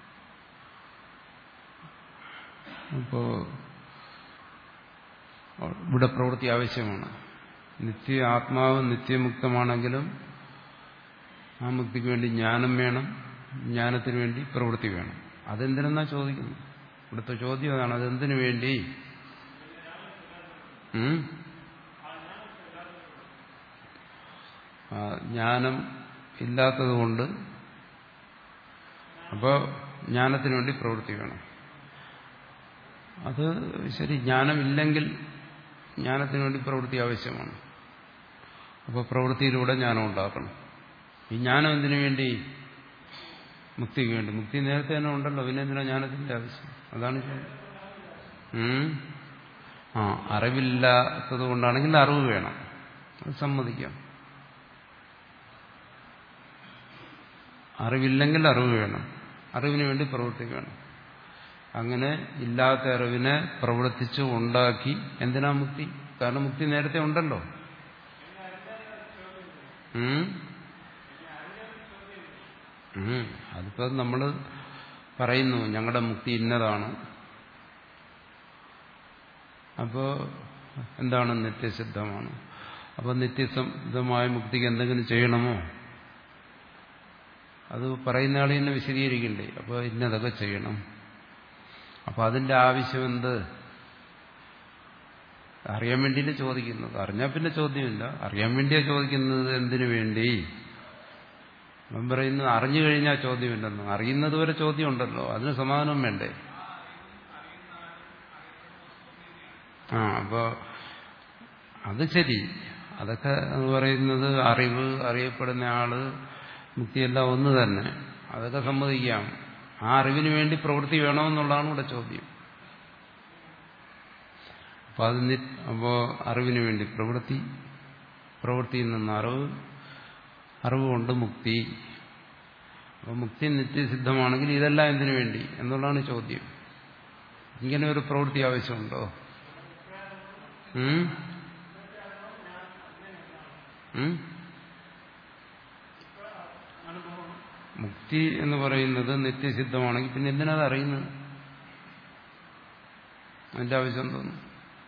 Speaker 1: അപ്പോ ഇവിടെ പ്രവൃത്തി ആവശ്യമാണ്. നിത്യ ആത്മാവ് നിത്യമുക്തമാണെങ്കിലും ആ മുക്തിക്ക് വേണ്ടി ജ്ഞാനം വേണം, ജ്ഞാനത്തിന് വേണ്ടി പ്രവൃത്തി വേണം. അതെന്തിനെന്നാ ചോദിക്കുന്നു. ഇവിടുത്തെ ചോദ്യം അതാണ്. അതെന്തിനു വേണ്ടി? ജ്ഞാനം ഇല്ലാത്തതുകൊണ്ട്, അപ്പോൾ ജ്ഞാനത്തിന് വേണ്ടി പ്രവൃത്തി വേണം. അത് ശരി. ജ്ഞാനമില്ലെങ്കിൽ ജ്ഞാനത്തിന് വേണ്ടി പ്രവൃത്തി ആവശ്യമാണ്. അപ്പോൾ പ്രവൃത്തിയിലൂടെ ജ്ഞാനം ഉണ്ടാക്കണം. ഈ ജ്ഞാനം എന്തിനു വേണ്ടി? മുക്തിക്ക് വേണ്ടി. മുക്തി നേരത്തെ തന്നെ ഉണ്ടല്ലോ, പിന്നെ എന്തിനാ ജ്ഞാനത്തിന്റെ ആവശ്യം? അതാണ് ആ അറിവില്ലാത്തത് കൊണ്ടാണെങ്കിൽ അറിവ് വേണം, അത് സമ്മതിക്കാം. അറിവില്ലെങ്കിൽ അറിവ് വേണം, അറിവിന് വേണ്ടി പ്രവൃത്തി വേണം. അങ്ങനെ ഇല്ലാത്ത അറിവിനെ പ്രവർത്തിച്ച് ഉണ്ടാക്കി എന്തിനാ മുക്തി? കാരണം മുക്തി നേരത്തെ ഉണ്ടല്ലോ. അതിപ്പോ നമ്മൾ പറയുന്നു ഞങ്ങളുടെ മുക്തി ഇന്നതാണ്. അപ്പോ എന്താണ്? നിത്യസിദ്ധമാണ്. അപ്പൊ നിത്യസിദ്ധമായ മുക്തിക്ക് എന്തെങ്കിലും ചെയ്യണമോ? അത് പറയുന്ന ആളെ തന്നെ വിശദീകരിക്കണ്ടേ? അപ്പോൾ ഇന്നതൊക്കെ ചെയ്യണം. അപ്പൊ അതിന്റെ ആവശ്യം എന്ത്? അറിയാൻ വേണ്ടിയിട്ട് ചോദിക്കുന്നത്. അറിഞ്ഞാൽ പിന്നെ ചോദ്യമില്ല. അറിയാൻ വേണ്ടിയാ ചോദിക്കുന്നത്. എന്തിനു വേണ്ടി? അവൻ പറയുന്നത് അറിഞ്ഞു കഴിഞ്ഞാൽ ചോദ്യമില്ലെന്ന്. അറിയുന്നത് വരെ ചോദ്യം ഉണ്ടല്ലോ, അതിന് സമാധാനം വേണ്ടേ? ആ അപ്പോ അത് ശരി. അതൊക്കെ എന്ന് പറയുന്നത് അറിവ്, അറിയപ്പെടുന്ന ആള്, മുക്തിയെല്ലാം ഒന്ന് തന്നെ. അതൊക്കെ സമ്മതിക്കാം. ആ അറിവിന് വേണ്ടി പ്രവൃത്തി വേണമെന്നുള്ളതാണ് ഇവിടെ ചോദ്യം. അപ്പൊ അത് അപ്പോ അറിവിന് വേണ്ടി പ്രവൃത്തി, പ്രവൃത്തിയിൽ നിന്ന് അറിവ്, അറിവ് കൊണ്ട് മുക്തി. അപ്പൊ മുക്തി നിത്യസിദ്ധമാണെങ്കിൽ ഇതെല്ലാം എന്തിനു വേണ്ടി എന്നുള്ളതാണ് ചോദ്യം. ഇങ്ങനെ ഒരു പ്രവൃത്തി ആവശ്യമുണ്ടോ? ഉം മുക്തി എന്ന് പറയുന്നത് നിത്യസിദ്ധമാണെങ്കിൽ പിന്നെ എന്തിനാത് അറിയുന്നത്? അതിന്റെ ആവശ്യം തോന്നുന്നു.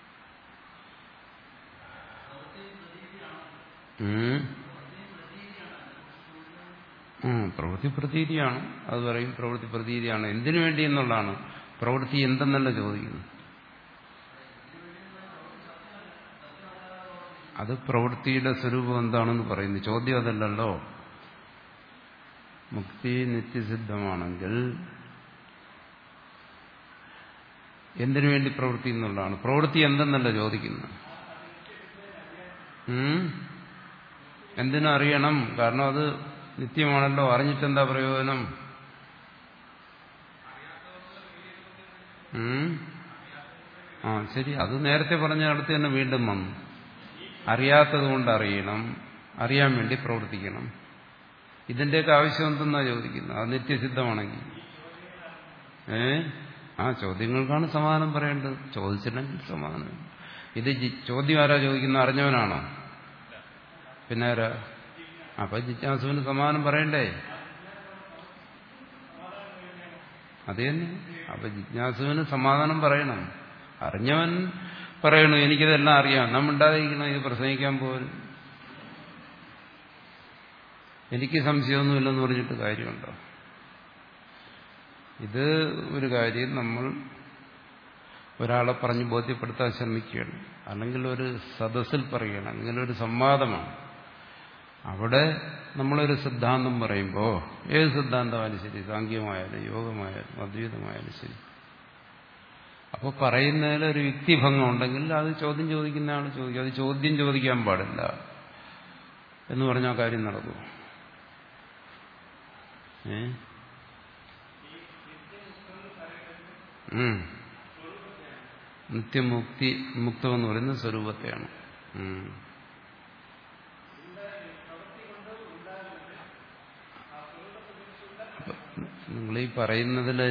Speaker 1: പ്രവൃത്തി പ്രതീതിയാണ്. അത് പറയും പ്രവൃത്തി പ്രതീതിയാണ്. എന്തിനു വേണ്ടി എന്നുള്ളതാണ്. പ്രവൃത്തി എന്തെന്നല്ല ചോദിക്കുന്നു. അത് പ്രവൃത്തിയുടെ സ്വരൂപം എന്താണെന്ന് പറയുന്നു. ചോദ്യം അതല്ലല്ലോ. മുക്തി നിത്യസിദ്ധമാണെങ്കിൽ എന്തിനു വേണ്ടി പ്രവൃത്തി എന്നുള്ളതാണ്. പ്രവൃത്തി എന്തെന്നല്ല ചോദിക്കുന്നത്. എന്തിനും അറിയണം. കാരണം അത് നിത്യമാണല്ലോ. അറിഞ്ഞിട്ടെന്താ പ്രയോജനം? ആ ശരി, അത് നേരത്തെ പറഞ്ഞ അടുത്ത് തന്നെ വീണ്ടും വന്നു. അറിയാത്തത് കൊണ്ട് അറിയണം, അറിയാൻ വേണ്ടി പ്രവർത്തിക്കണം. ഇതിന്റെയൊക്കെ ആവശ്യം എന്തെന്നാ ചോദിക്കുന്നത്. അത് നിത്യസിദ്ധമാണെങ്കിൽ ഏ ആ ചോദ്യങ്ങൾക്കാണ് സമാധാനം പറയേണ്ടത്. ചോദിച്ചില്ലെങ്കിൽ സമാധാനം. ഇത് ചോദ്യം ആരാ ചോദിക്കുന്നത്? അറിഞ്ഞവനാണോ? പിന്നെ ആരാ? അപ്പൊ ജിജ്ഞാസുവിന് സമാധാനം പറയണ്ടേ? അത് തന്നെ. അപ്പൊ ജിജ്ഞാസുവിന് സമാധാനം പറയണം. അറിഞ്ഞവൻ പറയണു എനിക്കിതെല്ലാം അറിയാം, നാം ഉണ്ടായിരിക്കണം, ഇത് പ്രസംഗിക്കാൻ പോലും എനിക്ക് സംശയമൊന്നുമില്ലെന്ന് പറഞ്ഞിട്ട് കാര്യമുണ്ടോ? ഇത് ഒരു കാര്യം നമ്മൾ ഒരാളെ പറഞ്ഞ് ബോധ്യപ്പെടുത്താൻ ശ്രമിക്കുകയാണ്, അല്ലെങ്കിൽ ഒരു സദസ്സിൽ പറയുകയാണ്, അല്ലെങ്കിൽ ഒരു സംവാദമാണ്. അവിടെ നമ്മളൊരു സിദ്ധാന്തം പറയുമ്പോൾ ഏത് സിദ്ധാന്തമായാലും ശരി, സാങ്കേയമായാലും യോഗമായാലും അദ്വൈതമായാലും ശരി, അപ്പോൾ പറയുന്നതിൽ ഒരു യുക്തിഭംഗം ഉണ്ടെങ്കിൽ അത് ചോദ്യം ചോദിക്കുന്നതാണ് ചോദിക്കുക. അത് ചോദ്യം ചോദിക്കാൻ പാടില്ല എന്ന് പറഞ്ഞാൽ കാര്യം നടക്കും. ഏ നിത്യമുക്തി, മുക്തം എന്ന് പറയുന്നത് സ്വരൂപത്തെയാണ്. നിങ്ങളീ പറയുന്നതില്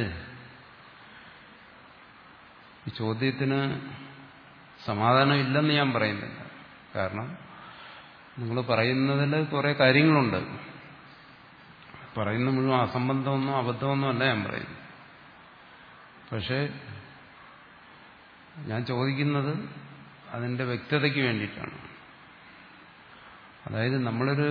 Speaker 1: ഈ ചോദ്യത്തിന് സമാധാനം ഇല്ലെന്ന് ഞാൻ പറയുന്നില്ല. കാരണം നിങ്ങൾ പറയുന്നതിൽ കുറെ കാര്യങ്ങളുണ്ട്. പറയുന്ന മുഴുവൻ അസംബന്ധമൊന്നും അബദ്ധമൊന്നും അല്ല ഞാൻ പറയുന്നു. പക്ഷേ ഞാൻ ചോദിക്കുന്നത് അതിൻ്റെ വ്യക്തതയ്ക്ക് വേണ്ടിയിട്ടാണ്. അതായത് നമ്മളൊരു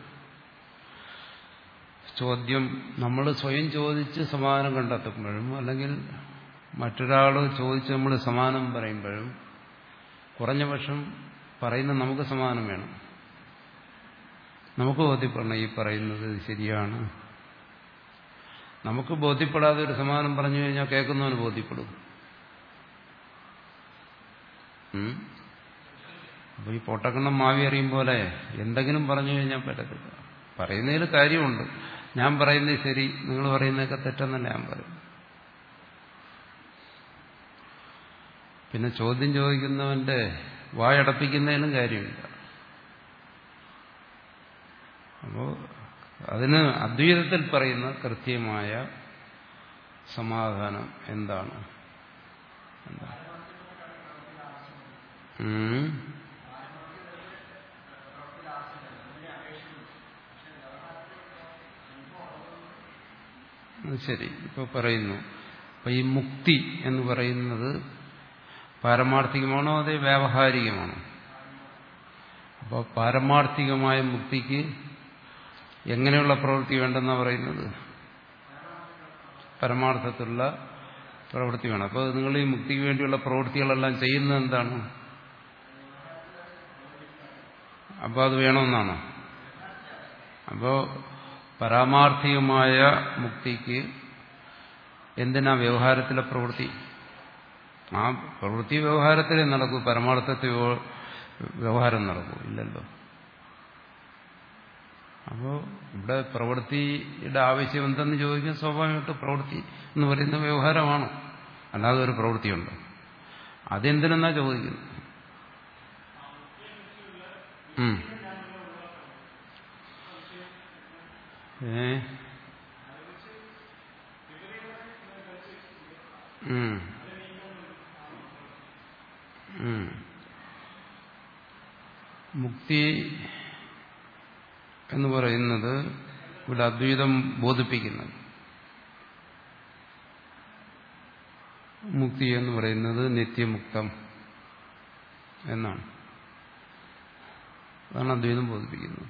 Speaker 1: ചോദ്യം നമ്മൾ സ്വയം ചോദിച്ച് സമാധാനം കണ്ടെത്തുമ്പോഴും, അല്ലെങ്കിൽ മറ്റൊരാൾ ചോദിച്ച് നമ്മൾ സമാധാനം പറയുമ്പോഴും, കുറഞ്ഞ പക്ഷം പറയുന്ന നമുക്ക് സമാധാനം വേണം. നമുക്ക് ബോധ്യപ്പെടണം ഈ പറയുന്നത് ശരിയാണ്. നമുക്ക് ബോധ്യപ്പെടാതെ ഒരു സമാധാനം പറഞ്ഞു കഴിഞ്ഞാൽ കേൾക്കുന്നവന് ബോധ്യപ്പെടും. അപ്പൊ ഈ പൊട്ടക്കണ്ണം മാവി അറിയും പോലെ എന്തെങ്കിലും പറഞ്ഞു കഴിഞ്ഞാൽ പറ്റത്തില്ല. പറയുന്നതിൽ കാര്യമുണ്ട്. ഞാൻ പറയുന്നത് ശരി, നിങ്ങൾ പറയുന്നതൊക്കെ തെറ്റെന്നല്ല ഞാൻ പറയും. പിന്നെ ചോദ്യം ചോദിക്കുന്നവന്റെ വായടപ്പിക്കുന്നതിലും കാര്യമില്ല. അപ്പോൾ അതിന് അദ്വൈതത്തിൽ പറയുന്ന കൃത്യമായ സമാധാനം എന്താണ്? എന്താ ശരി, ഇപ്പൊ പറയുന്നു. അപ്പൊ ഈ മുക്തി എന്ന് പറയുന്നത് പാരമാർത്ഥികമാണോ അതേ വ്യാവഹാരികമാണോ? അപ്പോൾ പാരമാർത്ഥികമായ മുക്തിക്ക് എങ്ങനെയുള്ള പ്രവൃത്തി വേണ്ടെന്നാണ് പറയുന്നത്? പരമാർത്ഥത്തിലുള്ള പ്രവൃത്തി വേണം. അപ്പോൾ നിങ്ങൾ ഈ മുക്തിക്ക് വേണ്ടിയുള്ള പ്രവൃത്തികളെല്ലാം ചെയ്യുന്നത് എന്താണ്? അപ്പോൾ അത് വേണമെന്നാണോ? അപ്പോൾ പരമാർത്ഥികമായ മുക്തിക്ക് എന്തിനാ വ്യവഹാരത്തിലെ പ്രവൃത്തി? ആ പ്രവൃത്തി വ്യവഹാരത്തിലേ നടക്കൂ, പരമാർത്ഥത്തിൽ വ്യവഹാരം നടക്കൂ ഇല്ലല്ലോ. അപ്പോൾ ഇവിടെ പ്രവൃത്തിയുടെ ആവശ്യം എന്തെന്ന് ചോദിക്കാൻ സ്വാഭാവികമായിട്ട് പ്രവൃത്തി എന്ന് പറയുന്ന വ്യവഹാരമാണ്, അല്ലാതെ ഒരു പ്രവൃത്തിയുണ്ട്. അതെന്തിനെന്നാ ചോദിക്കുന്നത്? ഏ മുക്തി എന്ന് പറയുന്നത് ഇവിടെ അദ്വൈതം ബോധിപ്പിക്കുന്നത്. മുക്തി എന്ന് പറയുന്നത് നിത്യമുക്തം എന്നാണ്. അതാണ് അദ്വൈതം ബോധിപ്പിക്കുന്നത്.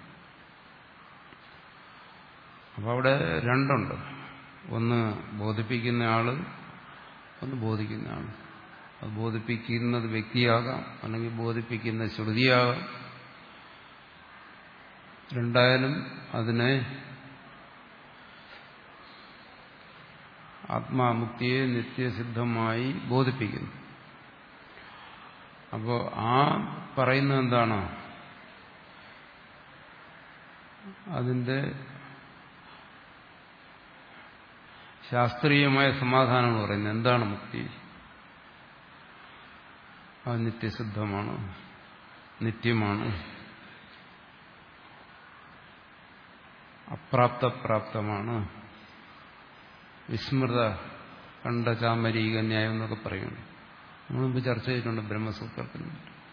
Speaker 1: അപ്പോൾ അവിടെ രണ്ടുണ്ട്, ഒന്ന് ബോധിപ്പിക്കുന്ന ആള്, ഒന്ന് ബോധിക്കുന്ന ആള്. അത് ബോധിപ്പിക്കുന്നത് വ്യക്തിയാകാം, അല്ലെങ്കിൽ ബോധിപ്പിക്കുന്ന ശ്രുതിയാകാം. രണ്ടായാലും അതിനെ ആത്മാമുക്തിയെ നിത്യസിദ്ധമായി ബോധിപ്പിക്കുന്നു. അപ്പോൾ ആ പറയുന്നത് എന്താണ്? അതിൻ്റെ ശാസ്ത്രീയമായ സമാധാനം പറയുന്നത് എന്താണ് മുക്തി? അത് നിത്യസിദ്ധമാണ്, നിത്യമാണ്, അപ്രാപ്തപ്രാപ്തമാണ്, വിസ്മൃത കണ്ട ചാമരീക ന്യായം എന്നൊക്കെ പറയുന്നു. നമ്മൾ മുമ്പ് ചർച്ച ചെയ്തിട്ടുണ്ട് ബ്രഹ്മസൂത്രത്തിൽ.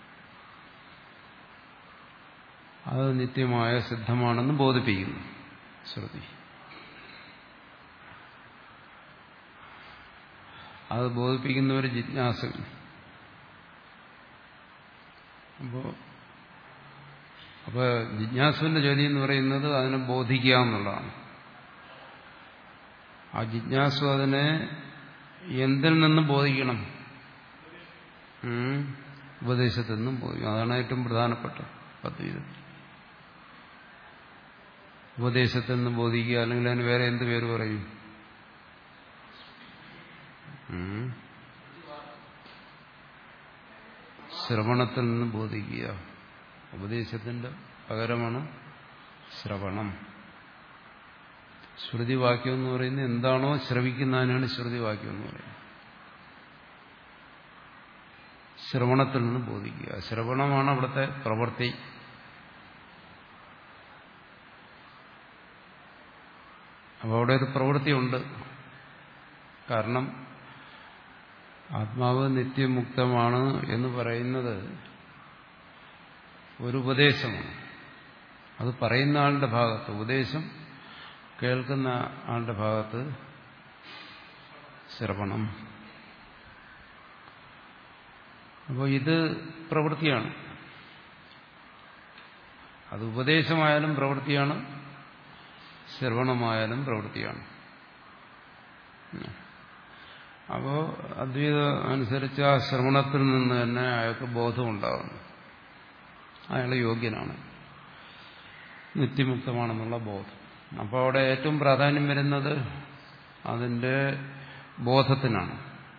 Speaker 1: അത് നിത്യമായ സിദ്ധമാണെന്ന് ബോധിപ്പിക്കുന്നു ശ്രുതി. അത് ബോധിപ്പിക്കുന്നവർ ജിജ്ഞാസ. അപ്പോ അപ്പൊ ജിജ്ഞാസുവിന്റെ ജോലി എന്ന് പറയുന്നത് അതിനെ ബോധിക്കുക എന്നുള്ളതാണ്. ആ ജിജ്ഞാസു അതിനെ എന്തിൽ നിന്നും ബോധിക്കണം? ഉപദേശത്തിൽ നിന്നും ബോധിക്കണം. അതാണ് ഏറ്റവും പ്രധാനപ്പെട്ട പദ്ധതി. ഉപദേശത്തിൽ നിന്ന് ബോധിക്കുക, അല്ലെങ്കിൽ അതിന് വേറെ എന്ത് പേര് പറയും? ശ്രവണത്തിൽ നിന്ന് ബോധിക്കുക. ഉപദേശത്തിന്റെ പകരമാണ് ശ്രവണം. ശ്രുതിവാക്യം എന്ന് പറയുന്നത് എന്താണോ ശ്രവിക്കുന്നതിനാണ് ശ്രുതിവാക്യം എന്ന് പറയുന്നത്. ശ്രവണത്തിൽ നിന്ന് ബോധിക്കുക. ശ്രവണമാണ് അവിടുത്തെ പ്രവൃത്തി. അപ്പോൾ അവിടെ ഒരു പ്രവൃത്തിയുണ്ട്. കാരണം ആത്മാവ് നിത്യമുക്തമാണ് എന്ന് പറയുന്നത് ഒരു ഉപദേശമാണ്. അത് പറയുന്ന ആളുടെ ഭാഗത്ത്, ഉപദേശം കേൾക്കുന്ന ആളുടെ ഭാഗത്ത് ശ്രവണം. അപ്പോൾ ഇത് പ്രവൃത്തിയാണ്. അത് ഉപദേശമായാലും പ്രവൃത്തിയാണ്, ശ്രവണമായാലും പ്രവൃത്തിയാണ്. അപ്പോൾ അദ്വൈതം അനുസരിച്ച് ആ ശ്രവണത്തിൽ നിന്ന് തന്നെ അയാൾക്ക് ബോധമുണ്ടാകുന്നു. അയാൾ യോഗ്യനാണ്, നിത്യമുക്തമാണെന്നുള്ള ബോധം. അപ്പോൾ അവിടെ ഏറ്റവും പ്രാധാന്യം വരുന്നത് അതിൻ്റെ ബോധത്തിനാണ്.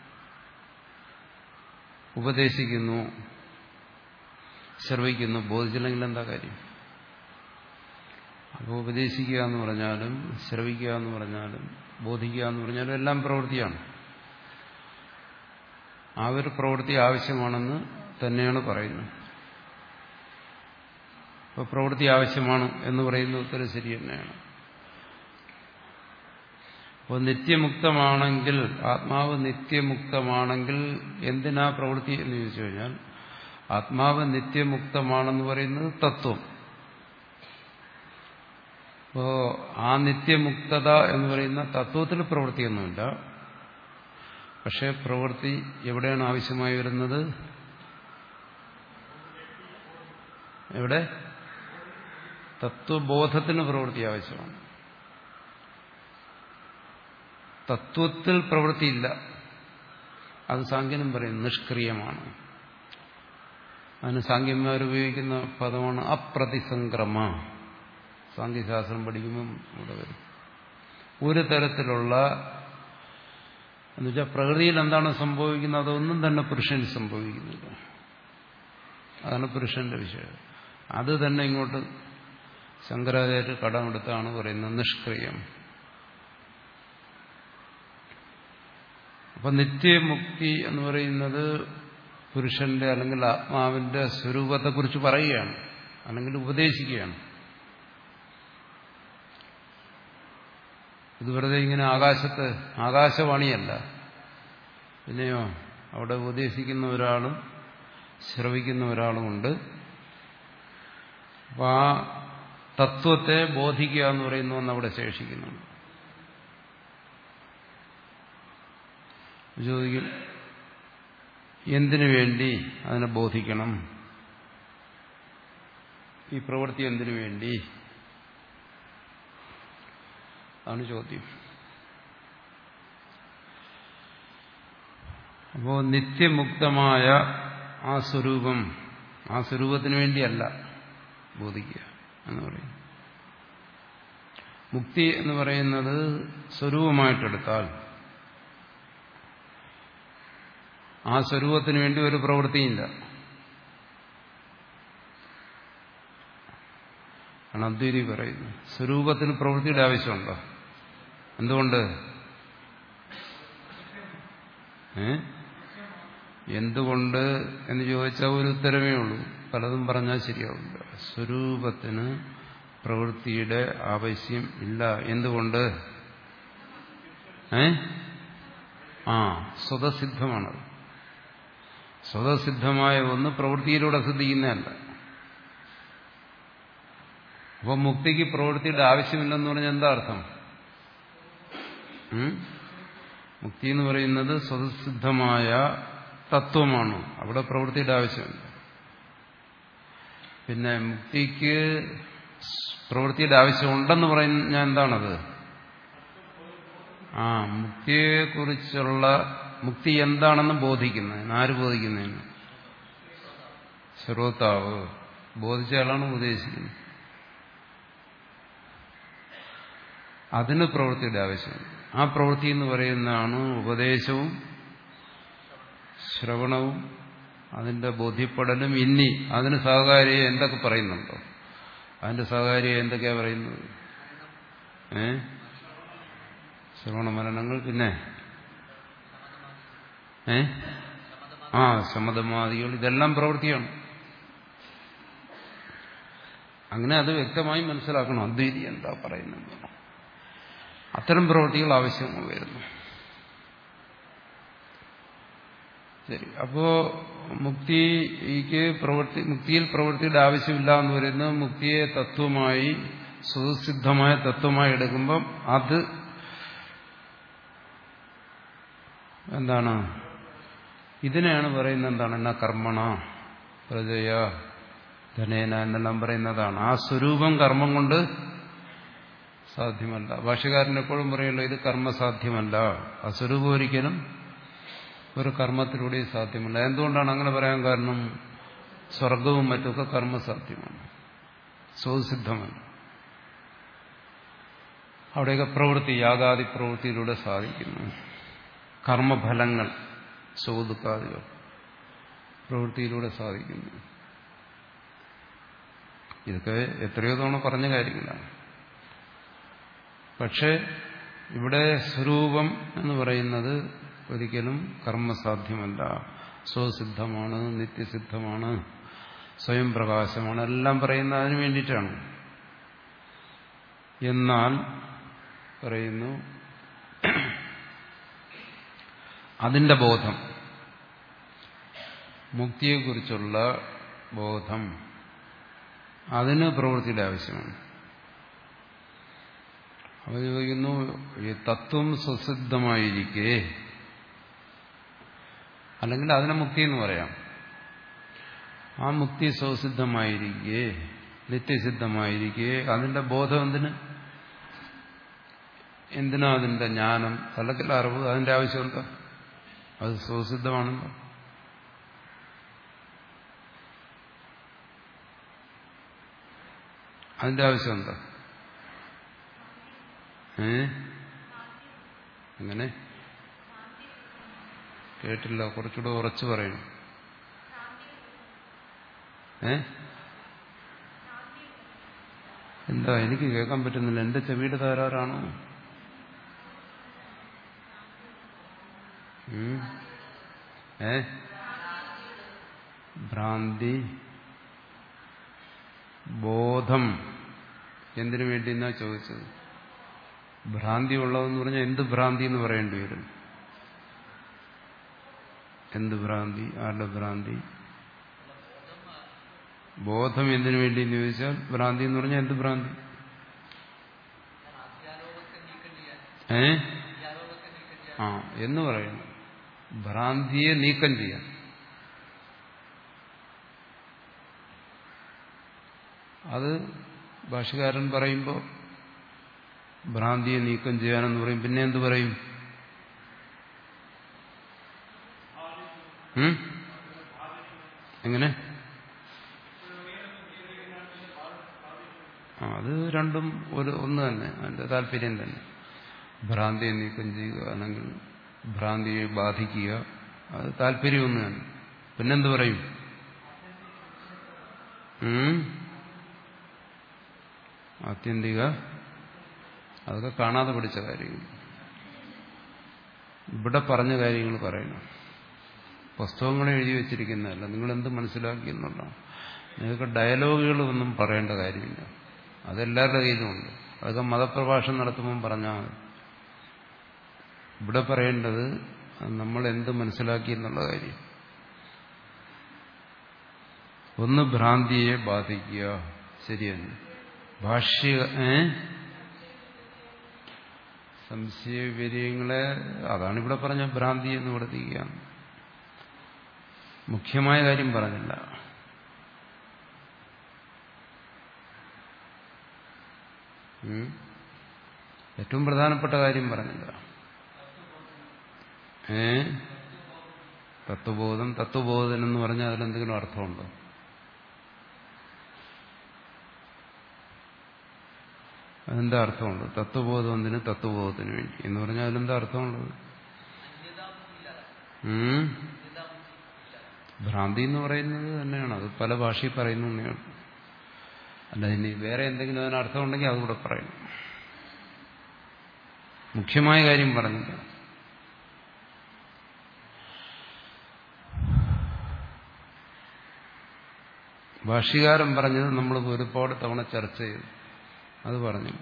Speaker 1: ഉപദേശിക്കുന്നു, ശ്രവിക്കുന്നു, ബോധിച്ചില്ലെങ്കിൽ എന്താ കാര്യം? അപ്പോൾ ഉപദേശിക്കുക എന്ന് പറഞ്ഞാലും ശ്രവിക്കുക എന്ന് പറഞ്ഞാലും ബോധിക്കുക എന്ന് പറഞ്ഞാലും എല്ലാം പ്രവൃത്തിയാണ്. ആ ഒരു പ്രവൃത്തി ആവശ്യമാണെന്ന് തന്നെയാണ് പറയുന്നത്. അപ്പോൾ പ്രവൃത്തി ആവശ്യമാണ് എന്ന് പറയുന്ന ഉത്തരം ശരി തന്നെയാണ്. അപ്പോൾ നിത്യമുക്തമാണെങ്കിൽ, ആത്മാവ് നിത്യമുക്തമാണെങ്കിൽ എന്തിനാ പ്രവൃത്തി എന്ന് ചോദിച്ചു കഴിഞ്ഞാൽ, ആത്മാവ് നിത്യമുക്തമാണെന്ന് പറയുന്നത് തത്വം. അപ്പോ ആ നിത്യമുക്തത എന്ന് പറയുന്ന തത്വത്തിൽ പ്രവൃത്തിയൊന്നുമില്ല. പക്ഷെ പ്രവൃത്തി എവിടെയാണ് ആവശ്യമായി വരുന്നത്? എവിടെ? തത്വബോധത്തിന് പ്രവൃത്തി ആവശ്യമാണ്. തത്വത്തിൽ പ്രവൃത്തിയില്ല. അത് സാങ്ക്യനും പറയും നിഷ്ക്രിയമാണ്. അതിന് സാങ്ക്യന്മാർ ഉപയോഗിക്കുന്ന പദമാണ് അപ്രതിസംക്രമ. സാങ്ക്യശാസ്ത്രം പഠിക്കുമ്പം ഇവിടെ വരും. ഒരു തരത്തിലുള്ള എന്നുവെച്ചാൽ പ്രകൃതിയിൽ എന്താണ് സംഭവിക്കുന്നത് അതൊന്നും തന്നെ പുരുഷന് സംഭവിക്കുന്നില്ല. അതാണ് പുരുഷന്റെ വിഷയം. അത് തന്നെ ഇങ്ങോട്ട് ശങ്കരാചാര്യ കടമെടുത്താണ് പറയുന്നത് നിഷ്ക്രിയം. അപ്പൊ നിത്യമുക്തി എന്ന് പറയുന്നത് പുരുഷന്റെ അല്ലെങ്കിൽ ആത്മാവിന്റെ സ്വരൂപത്തെക്കുറിച്ച് പറയുകയാണ്, അല്ലെങ്കിൽ ഉപദേശിക്കുകയാണ്. ഇത് വെറുതെ ഇങ്ങനെ ആകാശത്ത് ആകാശവാണിയല്ല. പിന്നെയോ അവിടെ ഉപദേശിക്കുന്ന ഒരാളും ശ്രവിക്കുന്ന ഒരാളുമുണ്ട്. അപ്പൊ ആ തത്വത്തെ ബോധിക്കുക എന്ന് പറയുന്ന ഒന്ന് അവിടെ ശേഷിക്കുന്നുണ്ട്. ചോദിക്കും, എന്തിനു വേണ്ടി അതിനെ ബോധിക്കണം? ഈ പ്രവൃത്തി എന്തിനു വേണ്ടി? ആണ് ചോദ്യം. അപ്പോ നിത്യമുക്തമായ ആ സ്വരൂപം, ആ സ്വരൂപത്തിന് വേണ്ടിയല്ല ബോധിക്കുക എന്ന് പറയും. മുക്തി എന്ന് പറയുന്നത് സ്വരൂപമായിട്ടെടുത്താൽ ആ സ്വരൂപത്തിന് വേണ്ടി ഒരു പ്രവൃത്തിയില്ല. ആണ് അദ്വൈതി പറയുന്നത്. സ്വരൂപത്തിന് പ്രവൃത്തിയുടെ ആവശ്യമുണ്ടോ? എന്തുകൊണ്ട്? ഏ എന്തുകൊണ്ട് എന്ന് ചോദിച്ചാൽ ഒരു ഉത്തരമേ ഉള്ളൂ. പലതും പറഞ്ഞാൽ ശരിയാവില്ല. സ്വരൂപത്തിന് പ്രവൃത്തിയുടെ ആവശ്യം ഇല്ല. എന്തുകൊണ്ട്? ഏ ആ സ്വതസിദ്ധമാണത്. സ്വതസിദ്ധമായ ഒന്ന് പ്രവൃത്തിയിലൂടെ സിദ്ധിക്കുന്നതല്ല. അപ്പൊ മുക്തിക്ക് പ്രവൃത്തിയുടെ ആവശ്യമില്ലെന്ന് പറഞ്ഞാൽ എന്താ അർത്ഥം? മുക്തി എന്ന് പറയുന്നത് സ്വതസിദ്ധമായ തത്വമാണ്. അവിടെ പ്രവൃത്തിയുടെ ആവശ്യമില്ല. പിന്നെ മുക്തിക്ക് പ്രവൃത്തിയുടെ ആവശ്യമുണ്ടെന്ന് പറയുന്ന എന്താണത്? ആ മുക്തിയെക്കുറിച്ചുള്ള മുക്തി എന്താണെന്ന് ബോധിക്കുന്നതിന്. ആര് ബോധിക്കുന്നതിന്? ശ്രോതാവ്. ബോധിച്ചയാളാണ് ഉപദേശിക്കുന്നത്. അതിന് പ്രവൃത്തിയുടെ ആവശ്യമുണ്ട്. ആ പ്രവൃത്തി എന്ന് പറയുന്നതാണ് ഉപദേശവും ശ്രവണവും അതിന്റെ ബോധ്യപ്പെടലും. ഇനി അതിന് സഹകാരിയെ എന്തൊക്കെ പറയുന്നുണ്ടോ? അതിന്റെ സഹകാരിയെ എന്തൊക്കെയാ പറയുന്നത്? ഏ ശ്രവണ മനനങ്ങൾ. പിന്നെ ഏ ആ ശമതമാദികൾ. ഇതെല്ലാം പ്രവൃത്തിയാണ്. അങ്ങനെ അത് വ്യക്തമായി മനസ്സിലാക്കണം. അദ്വൈതി എന്താ പറയുന്നത്? അത്തരം പ്രവൃത്തികൾ ആവശ്യമായി വരുന്നു. ശരി. അപ്പോ മുക്തിക്ക് പ്രവൃത്തി മുക്തിയിൽ പ്രവൃത്തിയുടെ ആവശ്യമില്ല എന്ന് പറയുന്നത് മുക്തിയെ തത്വമായി സ്വതസിദ്ധമായ തത്വമായി എടുക്കുമ്പം അത് എന്താണ്? ഇതിനെയാണ് പറയുന്നത് എന്താണ്? എന്നാ കർമ്മണ പ്രജയ ധനേന എന്നെല്ലാം പറയുന്നതാണ്. ആ സ്വരൂപം കർമ്മം കൊണ്ട് സാധ്യമല്ല. ഭാഷ്യകാരൻ എപ്പോഴും പറയുമല്ലോ ഇത് കർമ്മസാധ്യമല്ല. ആ സ്വരൂപം ഒരിക്കലും ഒരു കർമ്മത്തിലൂടെ സാധ്യമല്ല. എന്തുകൊണ്ടാണ് അങ്ങനെ പറയാൻ കാരണം? സ്വർഗവും മറ്റൊക്കെ കർമ്മസാധ്യമാണ്, സ്വസിദ്ധമല്ല. അവിടെയൊക്കെ പ്രവൃത്തി, യാഗാദി പ്രവൃത്തിയിലൂടെ സാധിക്കുന്നു. കർമ്മഫലങ്ങൾ സുഖദുഃഖാദികൾ പ്രവൃത്തിയിലൂടെ സാധിക്കുന്നു. ഇതൊക്കെ എത്രയോ തവണ പറഞ്ഞ കാര്യങ്ങളാണ്. പക്ഷെ ഇവിടെ സ്വരൂപം എന്ന് പറയുന്നത് ഒരിക്കലും കർമ്മസാധ്യമല്ല. സ്വസിദ്ധമാണ്, നിത്യസിദ്ധമാണ്, സ്വയം പ്രകാശമാണ്. എല്ലാം പറയുന്നത് അതിനു വേണ്ടിയിട്ടാണ്. എന്നാൽ പറയുന്നു അതിന്റെ ബോധം, മുക്തിയെക്കുറിച്ചുള്ള ബോധം, അതിന് പ്രവൃത്തിയുടെ ആവശ്യമാണ്. അവർ ചോദിക്കുന്നു, ഈ തത്വം സ്വസിദ്ധമായിരിക്കെ, അല്ലെങ്കിൽ അതിനെ മുക്തി എന്ന് പറയാം. ആ മുക്തി സ്വസിദ്ധമായിരിക്കെ, നിത്യസിദ്ധമായിരിക്കെ, അതിന്റെ ബോധം എന്തിന്? എന്തിനാ അതിന്റെ ജ്ഞാനം, അല്ലെങ്കിൽ അറിവ്? അതിന്റെ ആവശ്യം എന്താ? അത് സ്വസിദ്ധമാണല്ലോ. അതിന്റെ ആവശ്യം എന്താ? ഏ അങ്ങനെ കേട്ടില്ല, കുറച്ചുകൂടെ ഉറച്ചു പറയണം. ഏ എന്താ എനിക്ക് കേൾക്കാൻ പറ്റുന്നില്ല? എന്റെ ചെവിയുടെ തകരാറാണോ? ഏ ഭ്രാന്തി ബോധം എന്തിനു വേണ്ടി എന്നാ ചോദിച്ചത്? ഭ്രാന്തി ഉള്ളതെന്ന് പറഞ്ഞാൽ എന്ത് ഭ്രാന്തി എന്ന് പറയേണ്ടി വരും? എന്ത് ഭ്രാന്തി? ആരുടെ ഭ്രാന്തി? ബോധം എന്തിനു വേണ്ടി എന്ന് ചോദിച്ചാൽ ഭ്രാന്തി എന്ന് പറഞ്ഞാൽ എന്ത് ഭ്രാന്തി? ഏ ആ എന്ന് പറയുന്നു. ഭ്രാന്തിയെ നീക്കം ചെയ്യാൻ. അത് ഭാഷകാരൻ പറയുമ്പോൾ ഭ്രാന്തിയെ നീക്കം ചെയ്യാനെന്ന് പറയും. പിന്നെ എന്ത് പറയും? എങ്ങനെ? ആ അത് രണ്ടും ഒരു ഒന്ന് തന്നെ, അതിന്റെ താല്പര്യം തന്നെ. ഭ്രാന്തിയെ നീക്കം ചെയ്യുക അല്ലെങ്കിൽ ഭ്രാന്തിയെ ബാധിക്കുക, അത് താല്പര്യം ഒന്ന് തന്നെ. പിന്നെന്ത് പറയും? ആത്യന്തിക, അതൊക്കെ കാണാതെ പഠിച്ച കാര്യങ്ങൾ. ഇവിടെ പറഞ്ഞ കാര്യങ്ങൾ പറയണം. പുസ്തകങ്ങളെ എഴുതി വെച്ചിരിക്കുന്നതല്ല. നിങ്ങളെന്ത് മനസ്സിലാക്കി എന്നുള്ളതാണ്. നിങ്ങൾക്ക് ഡയലോഗുകളൊന്നും പറയേണ്ട കാര്യമില്ല. അതെല്ലാവരുടെ കയ്യിലുമുണ്ട്. അതൊക്കെ മതപ്രഭാഷണം നടത്തുമ്പം പറഞ്ഞാൽ മതി. ഇവിടെ പറയേണ്ടത് നമ്മൾ എന്ത് മനസ്സിലാക്കി എന്നുള്ള കാര്യം. ഒന്ന് ഭ്രാന്തിയെ ബാധിക്കുക, ശരിയല്ല. ഭാഷ്യ സംശയവ്യര്യങ്ങളെ, അതാണ് ഇവിടെ പറഞ്ഞ ഭ്രാന്തി എന്ന് വർദ്ധിക്കുക. മുഖ്യമായ കാര്യം പറഞ്ഞില്ല. ഏറ്റവും പ്രധാനപ്പെട്ട കാര്യം പറഞ്ഞില്ല. ഏ തത്വബോധം. തത്വബോധം എന്ന് പറഞ്ഞാൽ അതിലെന്തെങ്കിലും അർത്ഥമുണ്ടോ? അതെന്താ അർത്ഥമുണ്ട്? തത്വബോധം എന്തിന്? തത്വബോധത്തിന് വേണ്ടി എന്ന് പറഞ്ഞാൽ അതിലെന്താ അർത്ഥമുള്ളത്? ഭ്രാന്തി എന്ന് പറയുന്നത് തന്നെയാണ്. അത് പല ഭാഷയിൽ പറയുന്നു തന്നെയാണ്. അല്ല, ഇനി വേറെ എന്തെങ്കിലും അതിന് അർത്ഥമുണ്ടെങ്കിൽ അതുകൂടെ പറയണം. മുഖ്യമായ കാര്യം പറഞ്ഞില്ല. ഭാഷ്യകാരൻ പറഞ്ഞത് നമ്മൾ ഒരുപാട് തവണ ചർച്ച ചെയ്തു. അത് പറഞ്ഞില്ല.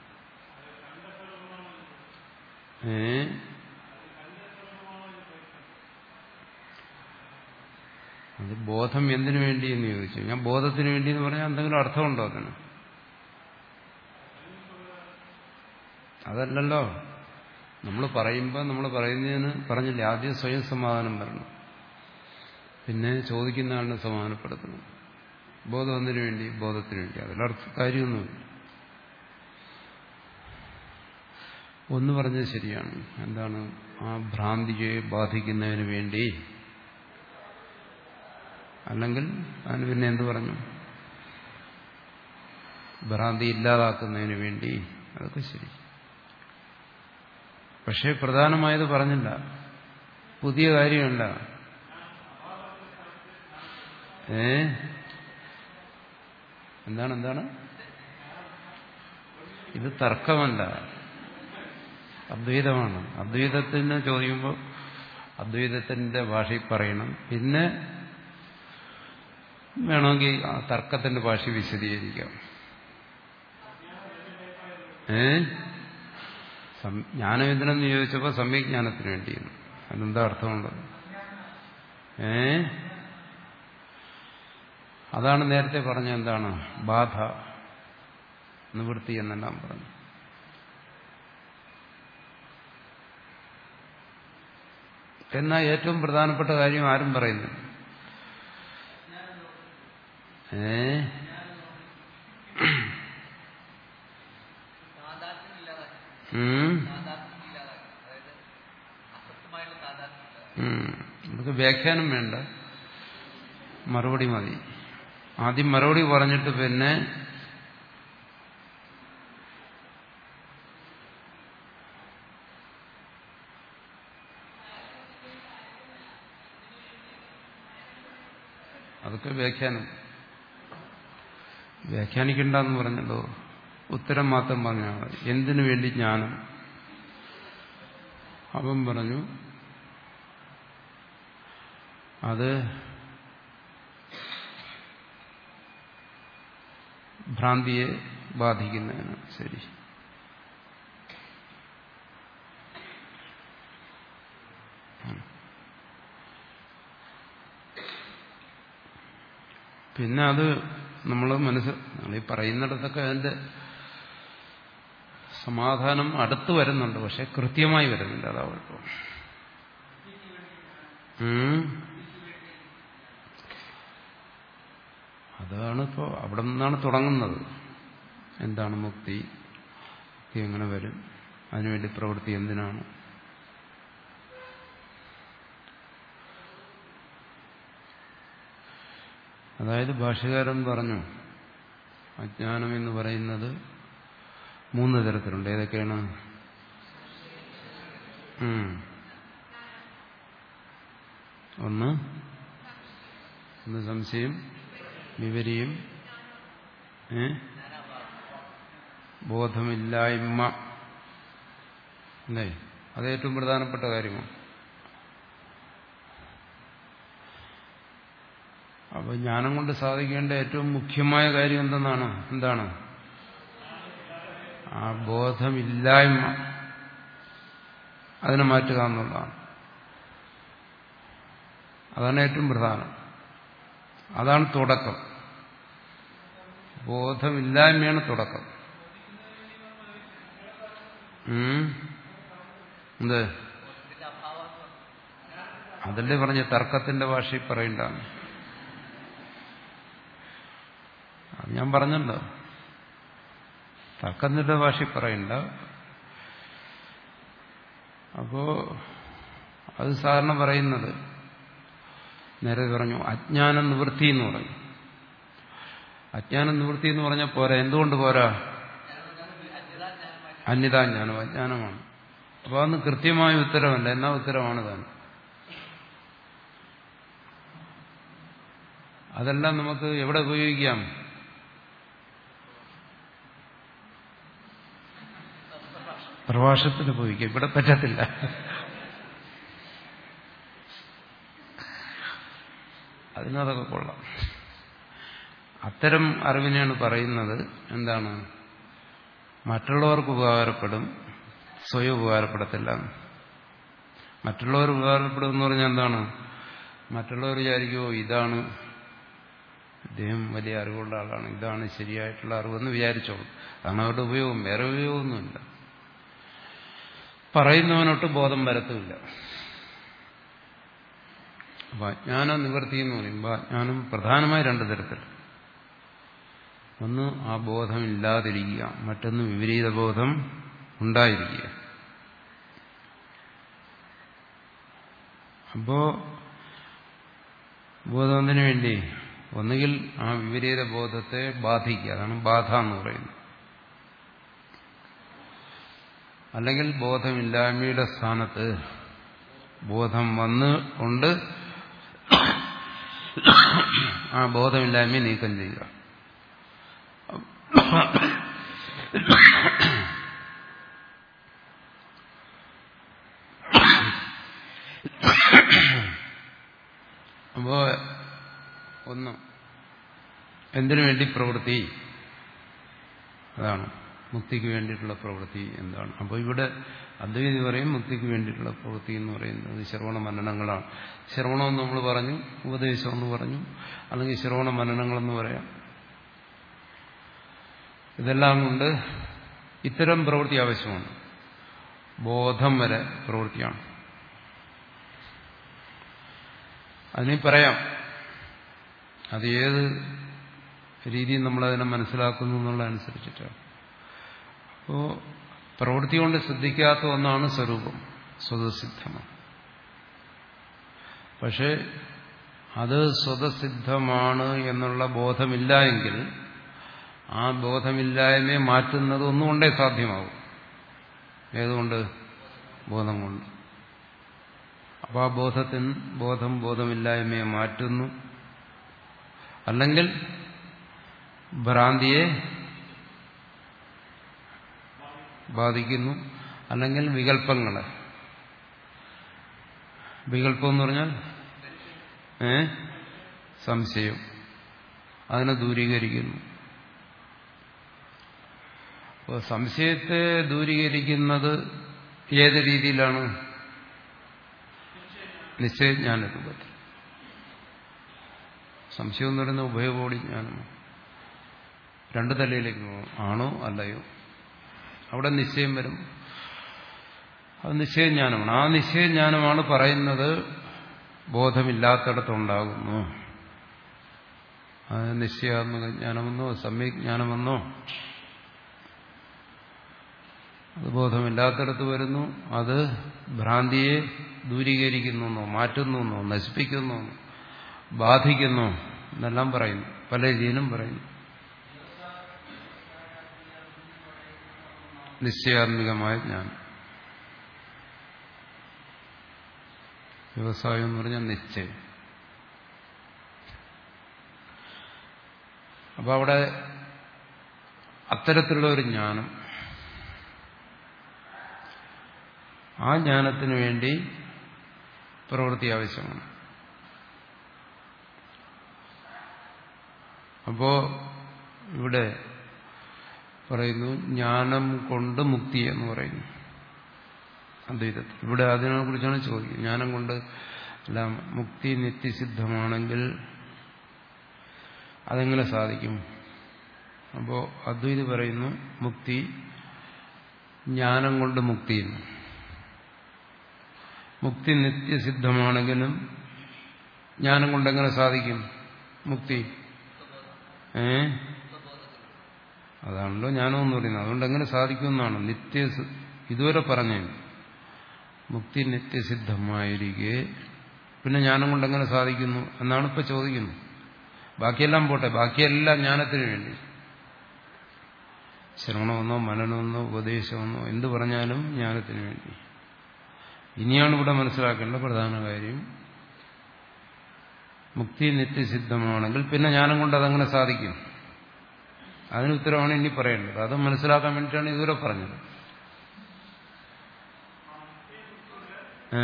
Speaker 1: ഏ അത് ബോധം എന്തിനു വേണ്ടി എന്ന് ചോദിച്ചു. ഞാൻ ബോധത്തിന് വേണ്ടി എന്ന് പറഞ്ഞാൽ എന്തെങ്കിലും അർത്ഥമുണ്ടോ അതിന്? അതല്ലല്ലോ. നമ്മൾ പറയുമ്പോൾ നമ്മൾ പറയുന്നതിന് പറഞ്ഞില്ലേ, ആദ്യം സ്വയം സമാധാനം വരണം, പിന്നെ ചോദിക്കുന്ന ആളിനെ സമാധാനപ്പെടുത്തണം. ബോധം എന്തിനു വേണ്ടി? ബോധത്തിന് വേണ്ടി. അതിലർത്ഥ കാര്യമൊന്നുമില്ല. ഒന്ന് പറഞ്ഞത് ശരിയാണ്. എന്താണ്? ആ ഭ്രാന്തിയെ ബാധിക്കുന്നതിന് വേണ്ടി, അല്ലെങ്കിൽ അതിന് പിന്നെ എന്ത് പറഞ്ഞു? ഭ്രാന്തി ഇല്ലാതാക്കുന്നതിന് വേണ്ടി. അതൊക്കെ ശരി. പക്ഷേ പ്രധാനമായത് പറഞ്ഞില്ല. പുതിയ കാര്യമല്ല. ഏ എന്താണ് എന്താണ് ഇത്? തർക്കമല്ല, അദ്വൈതമാണ്. അദ്വൈതത്തിന് ചോദിക്കുമ്പോൾ അദ്വൈതത്തിന്റെ ഭാഷയിൽ പറയണം. പിന്നെ വേണമെങ്കിൽ ആ തർക്കത്തിന്റെ ഭാഷ വിശദീകരിക്കാം. ഏ ജ്ഞാനം എന്തിനെന്ന് ചോദിച്ചപ്പോൾ സമ്യജ്ഞാനത്തിന് വേണ്ടിയാണ്. അതെന്താ അർത്ഥമുള്ളത്? ഏ അതാണ് നേരത്തെ പറഞ്ഞ എന്താണ്? ബാധ, നിവൃത്തി എന്നെല്ലാം പറഞ്ഞു. എന്നാൽ ഏറ്റവും പ്രധാനപ്പെട്ട കാര്യം ആരും പറയുന്നില്ല. ഏ നമുക്ക് വ്യാഖ്യാനം വേണ്ട, മറുപടി മതി. ആദ്യം മറുപടി പറഞ്ഞിട്ട് പിന്നെ അതൊക്കെ വ്യാഖ്യാനം. വ്യാഖ്യാനിക്കണ്ടെന്ന് പറഞ്ഞല്ലോ, ഉത്തരം മാത്രം പറഞ്ഞാൽ മതി. എന്തിനു വേണ്ടി ജ്ഞാനം? അവൻ പറഞ്ഞു അത് ഭ്രാന്തിയെ ബാധിക്കുന്നതിന്. ശരി, പിന്നെ അത് നമ്മൾ മനസ്സിൽ ഈ പറയുന്നിടത്തൊക്കെ അതിന്റെ സമാധാനം അടുത്ത് വരുന്നുണ്ട്, പക്ഷെ കൃത്യമായി വരുന്നില്ല. അതാ കുഴപ്പം. അതാണ് ഇപ്പോൾ അവിടെ നിന്നാണ് തുടങ്ങുന്നത്. എന്താണ് മുക്തി? മുക്തി എങ്ങനെ വരും? അതിനുവേണ്ടി പ്രവൃത്തി എന്തിനാണ്? അതായത് ഭാഷ്യകാരൻ പറഞ്ഞു അജ്ഞാനം എന്ന് പറയുന്നത് മൂന്ന് തരത്തിലുണ്ട്. ഏതൊക്കെയാണ്? ഒന്ന് ഒന്ന് സംശയം, വിവരിയും, ബോധമില്ലായ്മ. അല്ലേ? അത് ഏറ്റവും പ്രധാനപ്പെട്ട കാര്യമാണ്. അപ്പൊ ജ്ഞാനം കൊണ്ട് സാധിക്കേണ്ട ഏറ്റവും മുഖ്യമായ കാര്യം എന്തെന്നാണ്? എന്താണ്? ആ ബോധമില്ലായ്മ, അതിനെ മാറ്റുക എന്നുള്ളതാണ്. അതാണ് ഏറ്റവും പ്രധാനം. അതാണ് തുടക്കം. ബോധമില്ലായ്മയാണ് തുടക്കം. എന്ത്? അതല്ലേ പറഞ്ഞ തർക്കത്തിന്റെ ഭാഷയിൽ പറയണ്ടാണ്. അത് ഞാൻ പറഞ്ഞല്ലോ, തർക്കത്തിന്റെ ഭാഷയിൽ പറയണ്ട. അപ്പോ അത് സാധാരണ പറയുന്നത്, നേരെ പറഞ്ഞു അജ്ഞാന നിവൃത്തി എന്ന് പറയും. അജ്ഞാന നിവൃത്തി എന്ന് പറഞ്ഞാൽ പോരാ. എന്തുകൊണ്ട് പോരാ? അന്യതാജ്ഞാനം അജ്ഞാനമാണ്. അപ്പൊ അതൊന്ന് കൃത്യമായ ഉത്തരവല്ല. എന്നാ ഉത്തരമാണ് താൻ? അതെല്ലാം നമുക്ക് എവിടെ ഉപയോഗിക്കാം? പ്രഭാഷണത്തിൽ ഉപയോഗിക്കാം. ഇവിടെ പറ്റത്തില്ല. അതിനതൊക്കെ കൊള്ളാം. അത്തരം അറിവിനെയാണ് പറയുന്നത് എന്താണ്? മറ്റുള്ളവർക്ക് ഉപകാരപ്പെടും, സ്വയം ഉപകാരപ്പെടത്തില്ല. മറ്റുള്ളവർ ഉപകാരപ്പെടും എന്ന് പറഞ്ഞാൽ എന്താണ്? മറ്റുള്ളവർ വിചാരിക്കുമോ ഇതാണ് ഇദ്ദേഹം വലിയ അറിവുള്ള ആളാണ്, ഇതാണ് ശരിയായിട്ടുള്ള അറിവെന്ന് വിചാരിച്ചോളൂ. അതാണ് അവരുടെ ഉപയോഗം. വേറെ ഉപയോഗമൊന്നുമില്ല. പറയുന്നവനൊട്ട് ബോധം വരത്തുമില്ല. അപ്പൊ അജ്ഞാന നിവൃത്തി എന്ന് പറയുമ്പോൾ അജ്ഞാനം പ്രധാനമായി രണ്ടു തരത്തിൽ. ഒന്ന് ആ ബോധം ഇല്ലാതിരിക്കുക, മറ്റൊന്ന് വിപരീത ബോധം ഉണ്ടായിരിക്കുക. അപ്പോ ബോധം എന്തിനു വേണ്ടി? ഒന്നുകിൽ ആ വിപരീത ബോധത്തെ ബാധിക്കുക, അതാണ് ബാധ എന്ന് പറയുന്നത്. അല്ലെങ്കിൽ ബോധമില്ലായ്മയുടെ സ്ഥാനത്ത് ബോധം വന്ന് കൊണ്ട് ആ ബോധമില്ലായ്മയെ നീക്കം ചെയ്യുക. അപ്പോ ഒന്ന് എന്തിനു വേണ്ടി പ്രവൃത്തി? അതാണ് മുക്തിക്ക് വേണ്ടിയിട്ടുള്ള പ്രവൃത്തി എന്താണ്. അപ്പോൾ ഇവിടെ അദ്വൈതി പറയും മുക്തിക്ക് വേണ്ടിയിട്ടുള്ള പ്രവൃത്തി എന്ന് പറയുന്നത് ശ്രവണ മനനങ്ങളാണ്. ശ്രവണമെന്ന് നമ്മൾ പറഞ്ഞു, ഉപദേശമെന്ന് പറഞ്ഞു, അല്ലെങ്കിൽ ശ്രവണ മനനങ്ങളെന്ന് പറയാം. ഇതെല്ലാം കൊണ്ട് ഇത്തരം പ്രവൃത്തി ആവശ്യമാണ്. ബോധം വരെ പ്രവൃത്തിയാണ്. അതിനെ പറയാം. അത് ഏത് രീതിയിൽ നമ്മളതിനെ മനസ്സിലാക്കുന്നു എന്നുള്ളതനുസരിച്ചിട്ടാണ്. അപ്പോൾ പ്രവൃത്തി കൊണ്ട് ശ്രദ്ധിക്കാത്ത ഒന്നാണ് സ്വരൂപം, സ്വതസിദ്ധമാണ്. പക്ഷെ അത് സ്വതസിദ്ധമാണ് എന്നുള്ള ബോധമില്ല എങ്കിൽ ആ ബോധമില്ലായ്മയെ മാറ്റുന്നത് ഒന്നുകൊണ്ടേ സാധ്യമാവും. ഏതുകൊണ്ട്? ബോധം കൊണ്ട്. അപ്പോൾ ആ ബോധത്തിന് ബോധം ബോധമില്ലായ്മയെ മാറ്റുന്നു, അല്ലെങ്കിൽ ഭ്രാന്തിയെ ബാധിക്കുന്നു, അല്ലെങ്കിൽ വികല്പങ്ങളെ. വികല്പം എന്ന് പറഞ്ഞാൽ ഏ സംശയം, അതിനെ ദൂരീകരിക്കുന്നു. അപ്പോൾ സംശയത്തെ ദൂരീകരിക്കുന്നത് ഏത് രീതിയിലാണ്? നിശ്ചയജ്ഞാന രൂപത്തിൽ. സംശയം എന്ന് പറയുന്ന ഉഭയകോടി ജ്ഞാനമാണ്. രണ്ടു തലയിലേക്ക് പോകും, ആണോ അല്ലയോ. അവിടെ നിശ്ചയം വരും, അത് നിശ്ചയജ്ഞാനമാണ്. ആ നിശ്ചയജ്ഞാനമാണ് പറയുന്നത് ബോധമില്ലാത്തടത്തുണ്ടാകുന്നു. അത് നിശ്ചയാത്മക ജ്ഞാനമെന്നോ സമ്യജ്ഞാനമെന്നോ, അത് ബോധമില്ലാത്തടത്ത് വരുന്നു. അത് ഭ്രാന്തിയെ ദൂരീകരിക്കുന്നു, മാറ്റുന്നു, നശിപ്പിക്കുന്നു, ബാധിക്കുന്നു എന്നെല്ലാം പറയുന്നു. പല രീതിയിലും പറയുന്നു. നിശ്ചയാത്മികമായ ജ്ഞാനം. വ്യവസായം എന്ന് പറഞ്ഞാൽ നിശ്ചയം. അപ്പൊ അവിടെ അത്തരത്തിലുള്ള ഒരു ജ്ഞാനം, ആ ജ്ഞാനത്തിന് വേണ്ടി പ്രവൃത്തി ആവശ്യമാണ്. അപ്പോ ഇവിടെ പറയുന്നു ജ്ഞാനം കൊണ്ട് മുക്തി എന്ന് പറയുന്നു അദ്വൈതത്തിൽ. ഇവിടെ അതിനെ കുറിച്ചാണ് ചോദിക്കുന്നത്. ജ്ഞാനം കൊണ്ട് അല്ല മുക്തി നിത്യസിദ്ധമാണെങ്കിൽ അതെങ്ങനെ സാധിക്കും? അപ്പോൾ അദ്വൈതി പറയുന്നു മുക്തി ജ്ഞാനം കൊണ്ട് മുക്തി. മുക്തി നിത്യസിദ്ധമാണെങ്കിലും ജ്ഞാനം കൊണ്ട് എങ്ങനെ സാധിക്കും മുക്തി? ഏ അതാണല്ലോ ജ്ഞാനം എന്ന് പറയുന്നത്. അതുകൊണ്ട് എങ്ങനെ സാധിക്കുമെന്നാണ് നിത്യ ഇതുവരെ പറഞ്ഞു. മുക്തി നിത്യസിദ്ധമായിരിക്കെ പിന്നെ ജ്ഞാനം കൊണ്ട് എങ്ങനെ സാധിക്കുന്നു എന്നാണ് ഇപ്പൊ ചോദിക്കുന്നത്. ബാക്കിയെല്ലാം പോട്ടെ, ബാക്കിയെല്ലാം ജ്ഞാനത്തിന് വേണ്ടി. ശ്രവണമെന്നോ മനനമെന്നോ ഉപദേശമെന്നോ എന്ത് പറഞ്ഞാലും ജ്ഞാനത്തിന് വേണ്ടി. ഇനിയാണ് ഇവിടെ മനസ്സിലാക്കേണ്ട പ്രധാന കാര്യം. മുക്തി നിത്യസിദ്ധമാണെങ്കിൽ പിന്നെ ജ്ഞാനം കൊണ്ട് അതങ്ങനെ സാധിക്കും. അതിന് ഉത്തരവാണ് ഇനി പറയേണ്ടത്. അത് മനസ്സിലാക്കാൻ വേണ്ടിയിട്ടാണ് ഇതുവരെ പറഞ്ഞത്. ഏ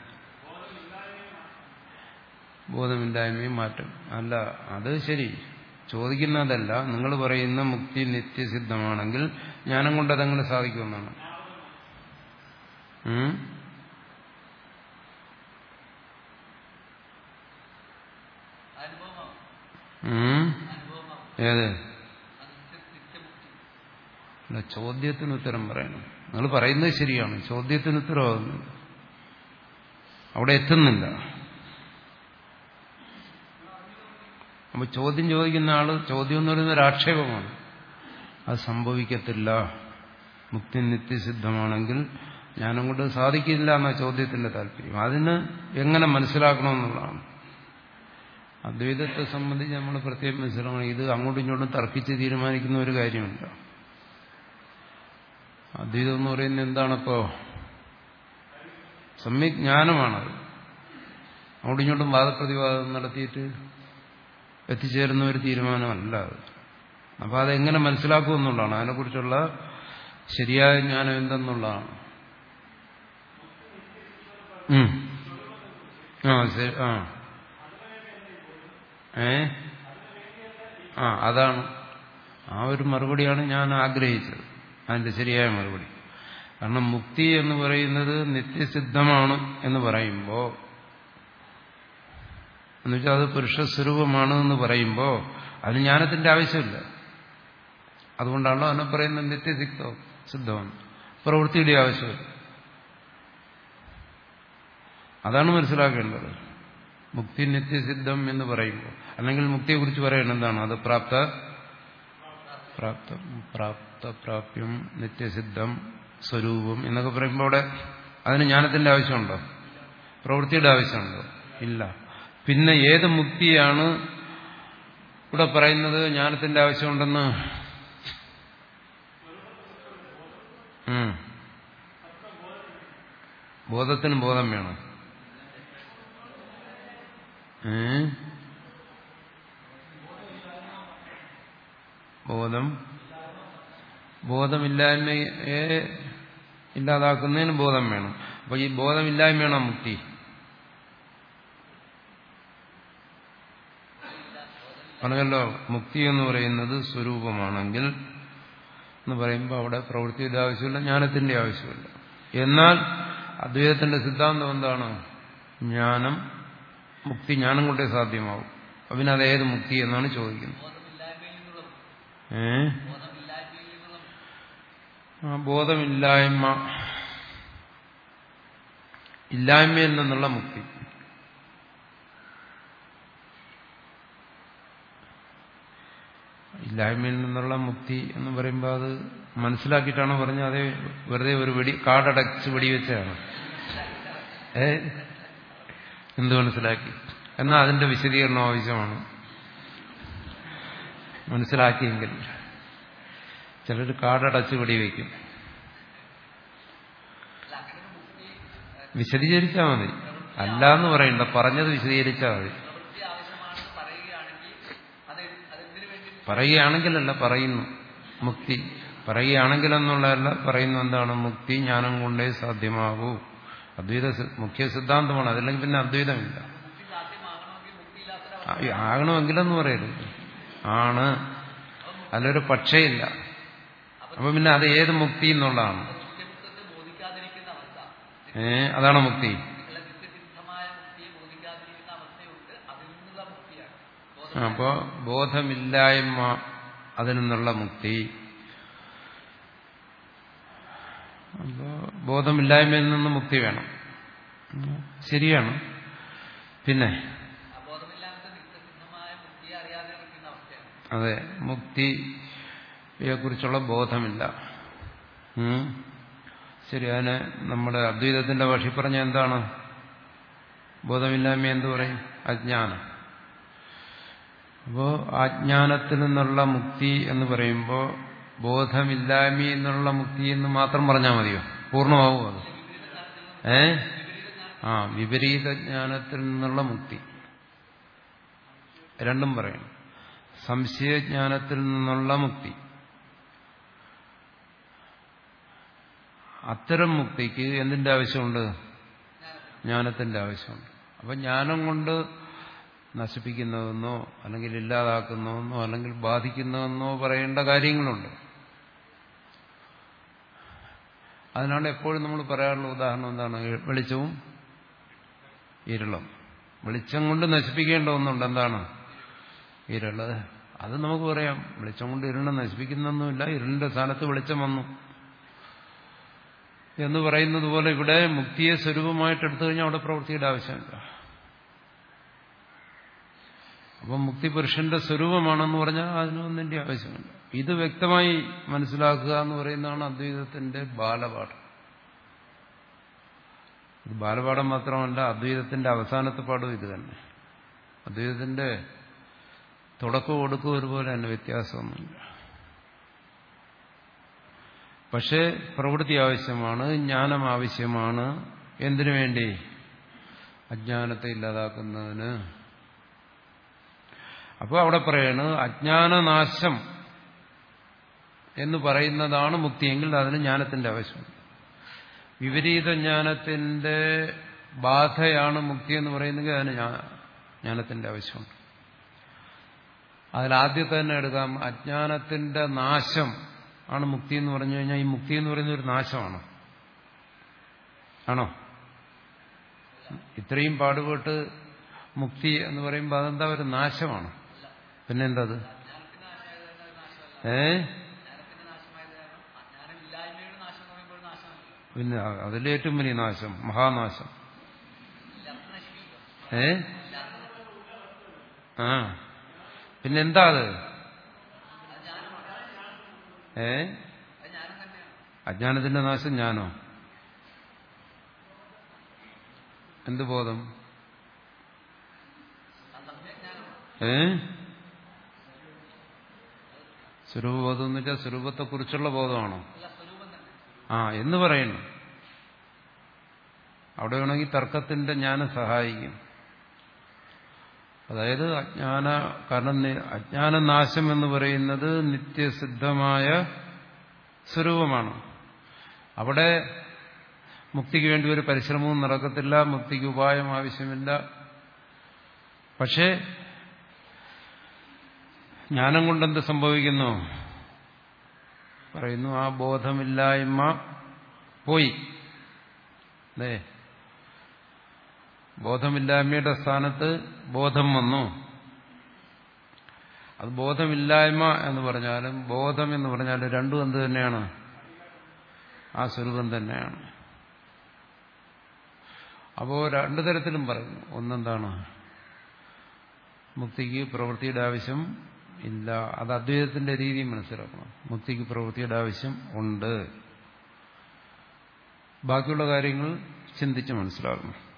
Speaker 1: ബോധമില്ലായ്മയും മാറ്റം അല്ല, അത് ശരി. ചോദിക്കുന്നതല്ല, നിങ്ങൾ പറയുന്ന മുക്തി നിത്യസിദ്ധമാണെങ്കിൽ ജ്ഞാനം കൊണ്ട് അതെങ്ങനെ സാധിക്കുമെന്നാണ്. ഏത് അല്ല, ചോദ്യത്തിന് ഉത്തരം പറയണം. നിങ്ങൾ പറയുന്നത് ശരിയാണ്, ചോദ്യത്തിന് ഉത്തരവാകുന്നു. അവിടെ എത്തുന്നില്ല. അപ്പൊ ചോദ്യം ചോദിക്കുന്ന ആള്, ചോദ്യം എന്ന് പറയുന്ന ഒരു ആക്ഷേപമാണ്. അത് സംഭവിക്കത്തില്ല, മുക്തി നിത്യസിദ്ധമാണെങ്കിൽ ജ്ഞാനം കൊണ്ട് സാധിക്കില്ല എന്ന ചോദ്യത്തിന്റെ താല്പര്യം. അതിന് എങ്ങനെ മനസ്സിലാക്കണമെന്നുള്ളതാണ്. അദ്വൈതത്തെ സംബന്ധിച്ച് നമ്മൾ പ്രത്യേകം മനസ്സിലാക്കണം. ഇത് അങ്ങോട്ടും ഇങ്ങോട്ടും തർക്കിച്ച് തീരുമാനിക്കുന്ന ഒരു കാര്യമില്ല. അദ്വൈതം എന്ന് പറയുന്നത് എന്താണിപ്പോ? സമ്യജ്ഞാനമാണത്. അങ്ങോട്ടും ഇങ്ങോട്ടും വാദപ്രതിവാദം നടത്തിയിട്ട് എത്തിച്ചേരുന്ന ഒരു തീരുമാനമല്ല അത്. അപ്പൊ അതെങ്ങനെ മനസ്സിലാക്കുമെന്നുള്ളതാണ്, അതിനെക്കുറിച്ചുള്ള ശരിയായ ജ്ഞാനം എന്തെന്നുള്ളതാണ്. ആ ശരി. ആ ഏ ആ അതാണ് ആ ഒരു മറുപടിയാണ് ഞാൻ ആഗ്രഹിച്ചത്, അതിന്റെ ശരിയായ മറുപടി. കാരണം മുക്തി എന്ന് പറയുന്നത് നിത്യസിദ്ധമാണ് എന്ന് പറയുമ്പോൾ, എന്നുവെച്ചാൽ അത് പുരുഷസ്വരൂപമാണ് എന്ന് പറയുമ്പോൾ അതിന് ജ്ഞാനത്തിന്റെ ആവശ്യമില്ല. അതുകൊണ്ടാണല്ലോ അതിനെ പറയുന്നത് നിത്യസിദ്ധം സിദ്ധമാണ്. പ്രവൃത്തിയുടെ ആവശ്യമില്ല. അതാണ് മനസ്സിലാക്കേണ്ടത്. മുക്തി നിത്യസിദ്ധം എന്ന് പറയുമ്പോൾ, അല്ലെങ്കിൽ മുക്തിയെക്കുറിച്ച് പറയുന്നത് എന്താണ്? അത് പ്രാപ്ത പ്രാപ്തം പ്രാപ്ത പ്രാപ്യം നിത്യസിദ്ധം സ്വരൂപം എന്നൊക്കെ പറയുമ്പോൾ അവിടെ അതിന് ജ്ഞാനത്തിന്റെ ആവശ്യമുണ്ടോ? പ്രവൃത്തിയുടെ ആവശ്യമുണ്ടോ? ഇല്ല. പിന്നെ ഏത് മുക്തിയാണ് ഇവിടെ പറയുന്നത് ജ്ഞാനത്തിന്റെ ആവശ്യമുണ്ടെന്ന്? ബോധത്തിന് ബോധം വേണം. ബോധം ബോധമില്ലായ്മയെ ഇല്ലാതാക്കുന്നതിന് ബോധം വേണം. അപ്പൊ ഈ ബോധമില്ലായ്മയാണോ മുക്തി? പറഞ്ഞല്ലോ, മുക്തി എന്ന് പറയുന്നത് സ്വരൂപമാണെങ്കിൽ എന്ന് പറയുമ്പോൾ അവിടെ പ്രവൃത്തിയുടെ ആവശ്യമില്ല, ജ്ഞാനത്തിന്റെ ആവശ്യമില്ല. എന്നാൽ അദ്വൈതത്തിന്റെ സിദ്ധാന്തം എന്താണ്? ജ്ഞാനം, മുക്തി ജ്ഞാനം കൊണ്ടേ സാധ്യമാവും. അപ്പൊ പിന്നെ അത് ഏത് മുക്തി എന്നാണ് ചോദിക്കുന്നത്. ഏ ആ ബോധമില്ലായ്മ, ഇല്ലായ്മയിൽ നിന്നുള്ള മുക്തി. ഇല്ലായ്മയിൽ നിന്നുള്ള മുക്തി എന്ന് പറയുമ്പോൾ അത് മനസ്സിലാക്കിയിട്ടാണോ പറഞ്ഞത്? അതേ വെറുതെ ഒരു വെടി കാടടച്ച് വെടിവെച്ചാണ്? ഏ എന്ത് മനസ്സിലാക്കി? എന്നാൽ അതിന്റെ വിശദീകരണം ആവശ്യമാണ്. മനസ്സിലാക്കിയെങ്കിൽ ചിലർ കാടടച്ച് വെടിവെക്കും. വിശദീകരിച്ചാൽ മതി. അല്ലാന്ന് പറയണ്ട, പറഞ്ഞത് വിശദീകരിച്ചാൽ മതി. പറയുകയാണെങ്കിലല്ല പറയുന്നു മുക്തി, പറയുകയാണെങ്കിലെന്നുള്ളതല്ല പറയുന്നു. എന്താണ് മുക്തി? ജ്ഞാനം കൊണ്ടേ സാധ്യമാകൂ. അദ്വൈത മുഖ്യ സിദ്ധാന്തമാണ്. അതല്ലെങ്കിൽ പിന്നെ അദ്വൈതമില്ല. ആകണമെങ്കിലെന്ന് പറയരുത്, ആണ്, അതിലൊരു പക്ഷേയില്ല. അപ്പൊ പിന്നെ അത് ഏത് മുക്തി എന്നുള്ളതാണ്. ഏ അതാണ് മുക്തി. അപ്പോ ബോധമില്ലായ്മ, അതിൽ നിന്നുള്ള മുക്തി. അപ്പോ ബോധമില്ലായ്മയിൽ നിന്ന് മുക്തി വേണം. ശരിയാണ്. പിന്നെ അതെ, മുക്തിയെ കുറിച്ചുള്ള ബോധമില്ല. ശരി. അതിന് നമ്മുടെ അദ്വൈതത്തിന്റെ ഭാഷ പറഞ്ഞ എന്താണ് ബോധമില്ലായ്മ? എന്തു പറയും? അജ്ഞാനം. അപ്പോ അജ്ഞാനത്തിൽ നിന്നുള്ള മുക്തി എന്ന് പറയുമ്പോൾ ബോധമില്ലായ്മ എന്നുള്ള മുക്തി എന്ന് മാത്രം പറഞ്ഞാൽ മതിയോ? പൂർണ്ണമാവുമോ അത്? ഏ ആ വിപരീത ജ്ഞാനത്തിൽ നിന്നുള്ള മുക്തി രണ്ടും പറയണം. സംശയജ്ഞാനത്തിൽ നിന്നുള്ള മുക്തി, അത്തരം മുക്തിക്ക് എന്തിന്റെ ആവശ്യമുണ്ട്? ജ്ഞാനത്തിന്റെ ആവശ്യമുണ്ട്. അപ്പൊ ജ്ഞാനം കൊണ്ട് നശിപ്പിക്കുന്നതെന്നോ അല്ലെങ്കിൽ ഇല്ലാതാക്കുന്നതെന്നോ അല്ലെങ്കിൽ ബാധിക്കുന്നതെന്നോ പറയേണ്ട കാര്യങ്ങളുണ്ട്. അതിനാണ് എപ്പോഴും നമ്മൾ പറയാറുള്ള ഉദാഹരണം എന്താണ്? വെളിച്ചവും ഇരുളും. വെളിച്ചം കൊണ്ട് നശിപ്പിക്കേണ്ട ഒന്നുണ്ട്. എന്താണ്? ഇരുള്. അത് നമുക്ക് പറയാം. വെളിച്ചം കൊണ്ട് ഇരുളിനെ നശിപ്പിക്കുന്നൊന്നുമില്ല, ഇരുളിന്റെ സ്ഥാനത്ത് വെളിച്ചം വന്നു എന്ന് പറയുന്നത് പോലെ ഇവിടെ മുക്തിയെ സ്വരൂപമായിട്ട് എടുത്തു കഴിഞ്ഞാൽ അവിടെ പ്രവൃത്തിയുടെ ആവശ്യമില്ല. അപ്പം മുക്തി പുരുഷന്റെ സ്വരൂപമാണെന്ന് പറഞ്ഞാൽ അതിനൊന്നിന്റെ ആവശ്യമില്ല. ഇത് വ്യക്തമായി മനസ്സിലാക്കുക എന്ന് പറയുന്നതാണ് അദ്വൈതത്തിന്റെ ബാലപാഠം. ഇത് ബാലപാഠം മാത്രമല്ല, അദ്വൈതത്തിന്റെ അവസാനത്തെ പാഠം ഇത് തന്നെ. അദ്വൈതത്തിന്റെ തുടക്കവും ഒടുക്കവും ഒരുപോലെ തന്നെ, വ്യത്യാസമൊന്നുമില്ല. പക്ഷേ പ്രവൃത്തി ആവശ്യമാണ്, ജ്ഞാനം ആവശ്യമാണ്. എന്തിനു വേണ്ടി? അജ്ഞാനത്തെ ഇല്ലാതാക്കുന്നതിന്. അപ്പോൾ അവിടെ പറയാണ് അജ്ഞാനനാശം എന്ന് പറയുന്നതാണ് മുക്തിയെങ്കിൽ അതിന് ജ്ഞാനത്തിന്റെ ആവശ്യമുണ്ട്. വിപരീത ജ്ഞാനത്തിന്റെ ബാധയാണ് മുക്തി എന്ന് പറയുന്നെങ്കിൽ അതിന് ജ്ഞാനത്തിന്റെ ആവശ്യമുണ്ട്. അതിലാദ്യത്തെ തന്നെ എടുക്കാം. അജ്ഞാനത്തിന്റെ നാശം ആണ് മുക്തി എന്ന് പറഞ്ഞു കഴിഞ്ഞാൽ ഈ മുക്തി എന്ന് പറയുന്ന ഒരു നാശമാണ്. ആണോ? ഇത്രയും പാടുപെട്ട് മുക്തി എന്ന് പറയുമ്പോൾ അതെന്താ? ഒരു നാശമാണ്. പിന്നെന്തത്? ഏ പിന്നെ അതിലേറ്റവും വലിയ നാശം, മഹാനാശം. ഏ ആ പിന്നെന്താ അത്? ഏ അജ്ഞാനത്തിന്റെ നാശം ജ്ഞാനോ? എന്ത് ബോധം? ഏ സ്വരൂപബോധം എന്ന് വെച്ചാൽ സ്വരൂപത്തെക്കുറിച്ചുള്ള ബോധമാണോ? ആ എന്ന് പറയുന്നു. അവിടെ വേണമെങ്കിൽ തർക്കത്തിന്റെ ജ്ഞാനം സഹായിക്കും. അതായത് അജ്ഞാന കാരണം അജ്ഞാനനാശം എന്ന് പറയുന്നത് നിത്യസിദ്ധമായ സ്വരൂപമാണ്. അവിടെ മുക്തിക്ക് വേണ്ടി ഒരു പരിശ്രമവും നടക്കത്തില്ല, മുക്തിക്ക് ഉപായം ആവശ്യമില്ല. പക്ഷേ ജ്ഞാനം കൊണ്ടെന്ത് സംഭവിക്കുന്നു? പറയുന്നു ആ ബോധമില്ലായ്മ പോയി. അല്ലേ? ബോധമില്ലായ്മയുടെ സ്ഥാനത്ത് ബോധം വന്നു. അത് ബോധമില്ലായ്മ എന്ന് പറഞ്ഞാലും ബോധം എന്ന് പറഞ്ഞാലും രണ്ടും എന്ത് തന്നെയാണ്? ആ സ്വരൂപം തന്നെയാണ്. അപ്പോ രണ്ടു തരത്തിലും പറയുന്നു. ഒന്നെന്താണ്? മുക്തിക്ക് പ്രവൃത്തിയുടെ ആവശ്യം ഇല്ല. അത് അദ്വൈതത്തിന്റെ രീതി മനസ്സിലാക്കണം. മുക്തിക്ക് പ്രവൃത്തിയുടെ ആവശ്യം ഉണ്ട്. ബാക്കിയുള്ള കാര്യങ്ങൾ ചിന്തിച്ച് മനസ്സിലാക്കണം.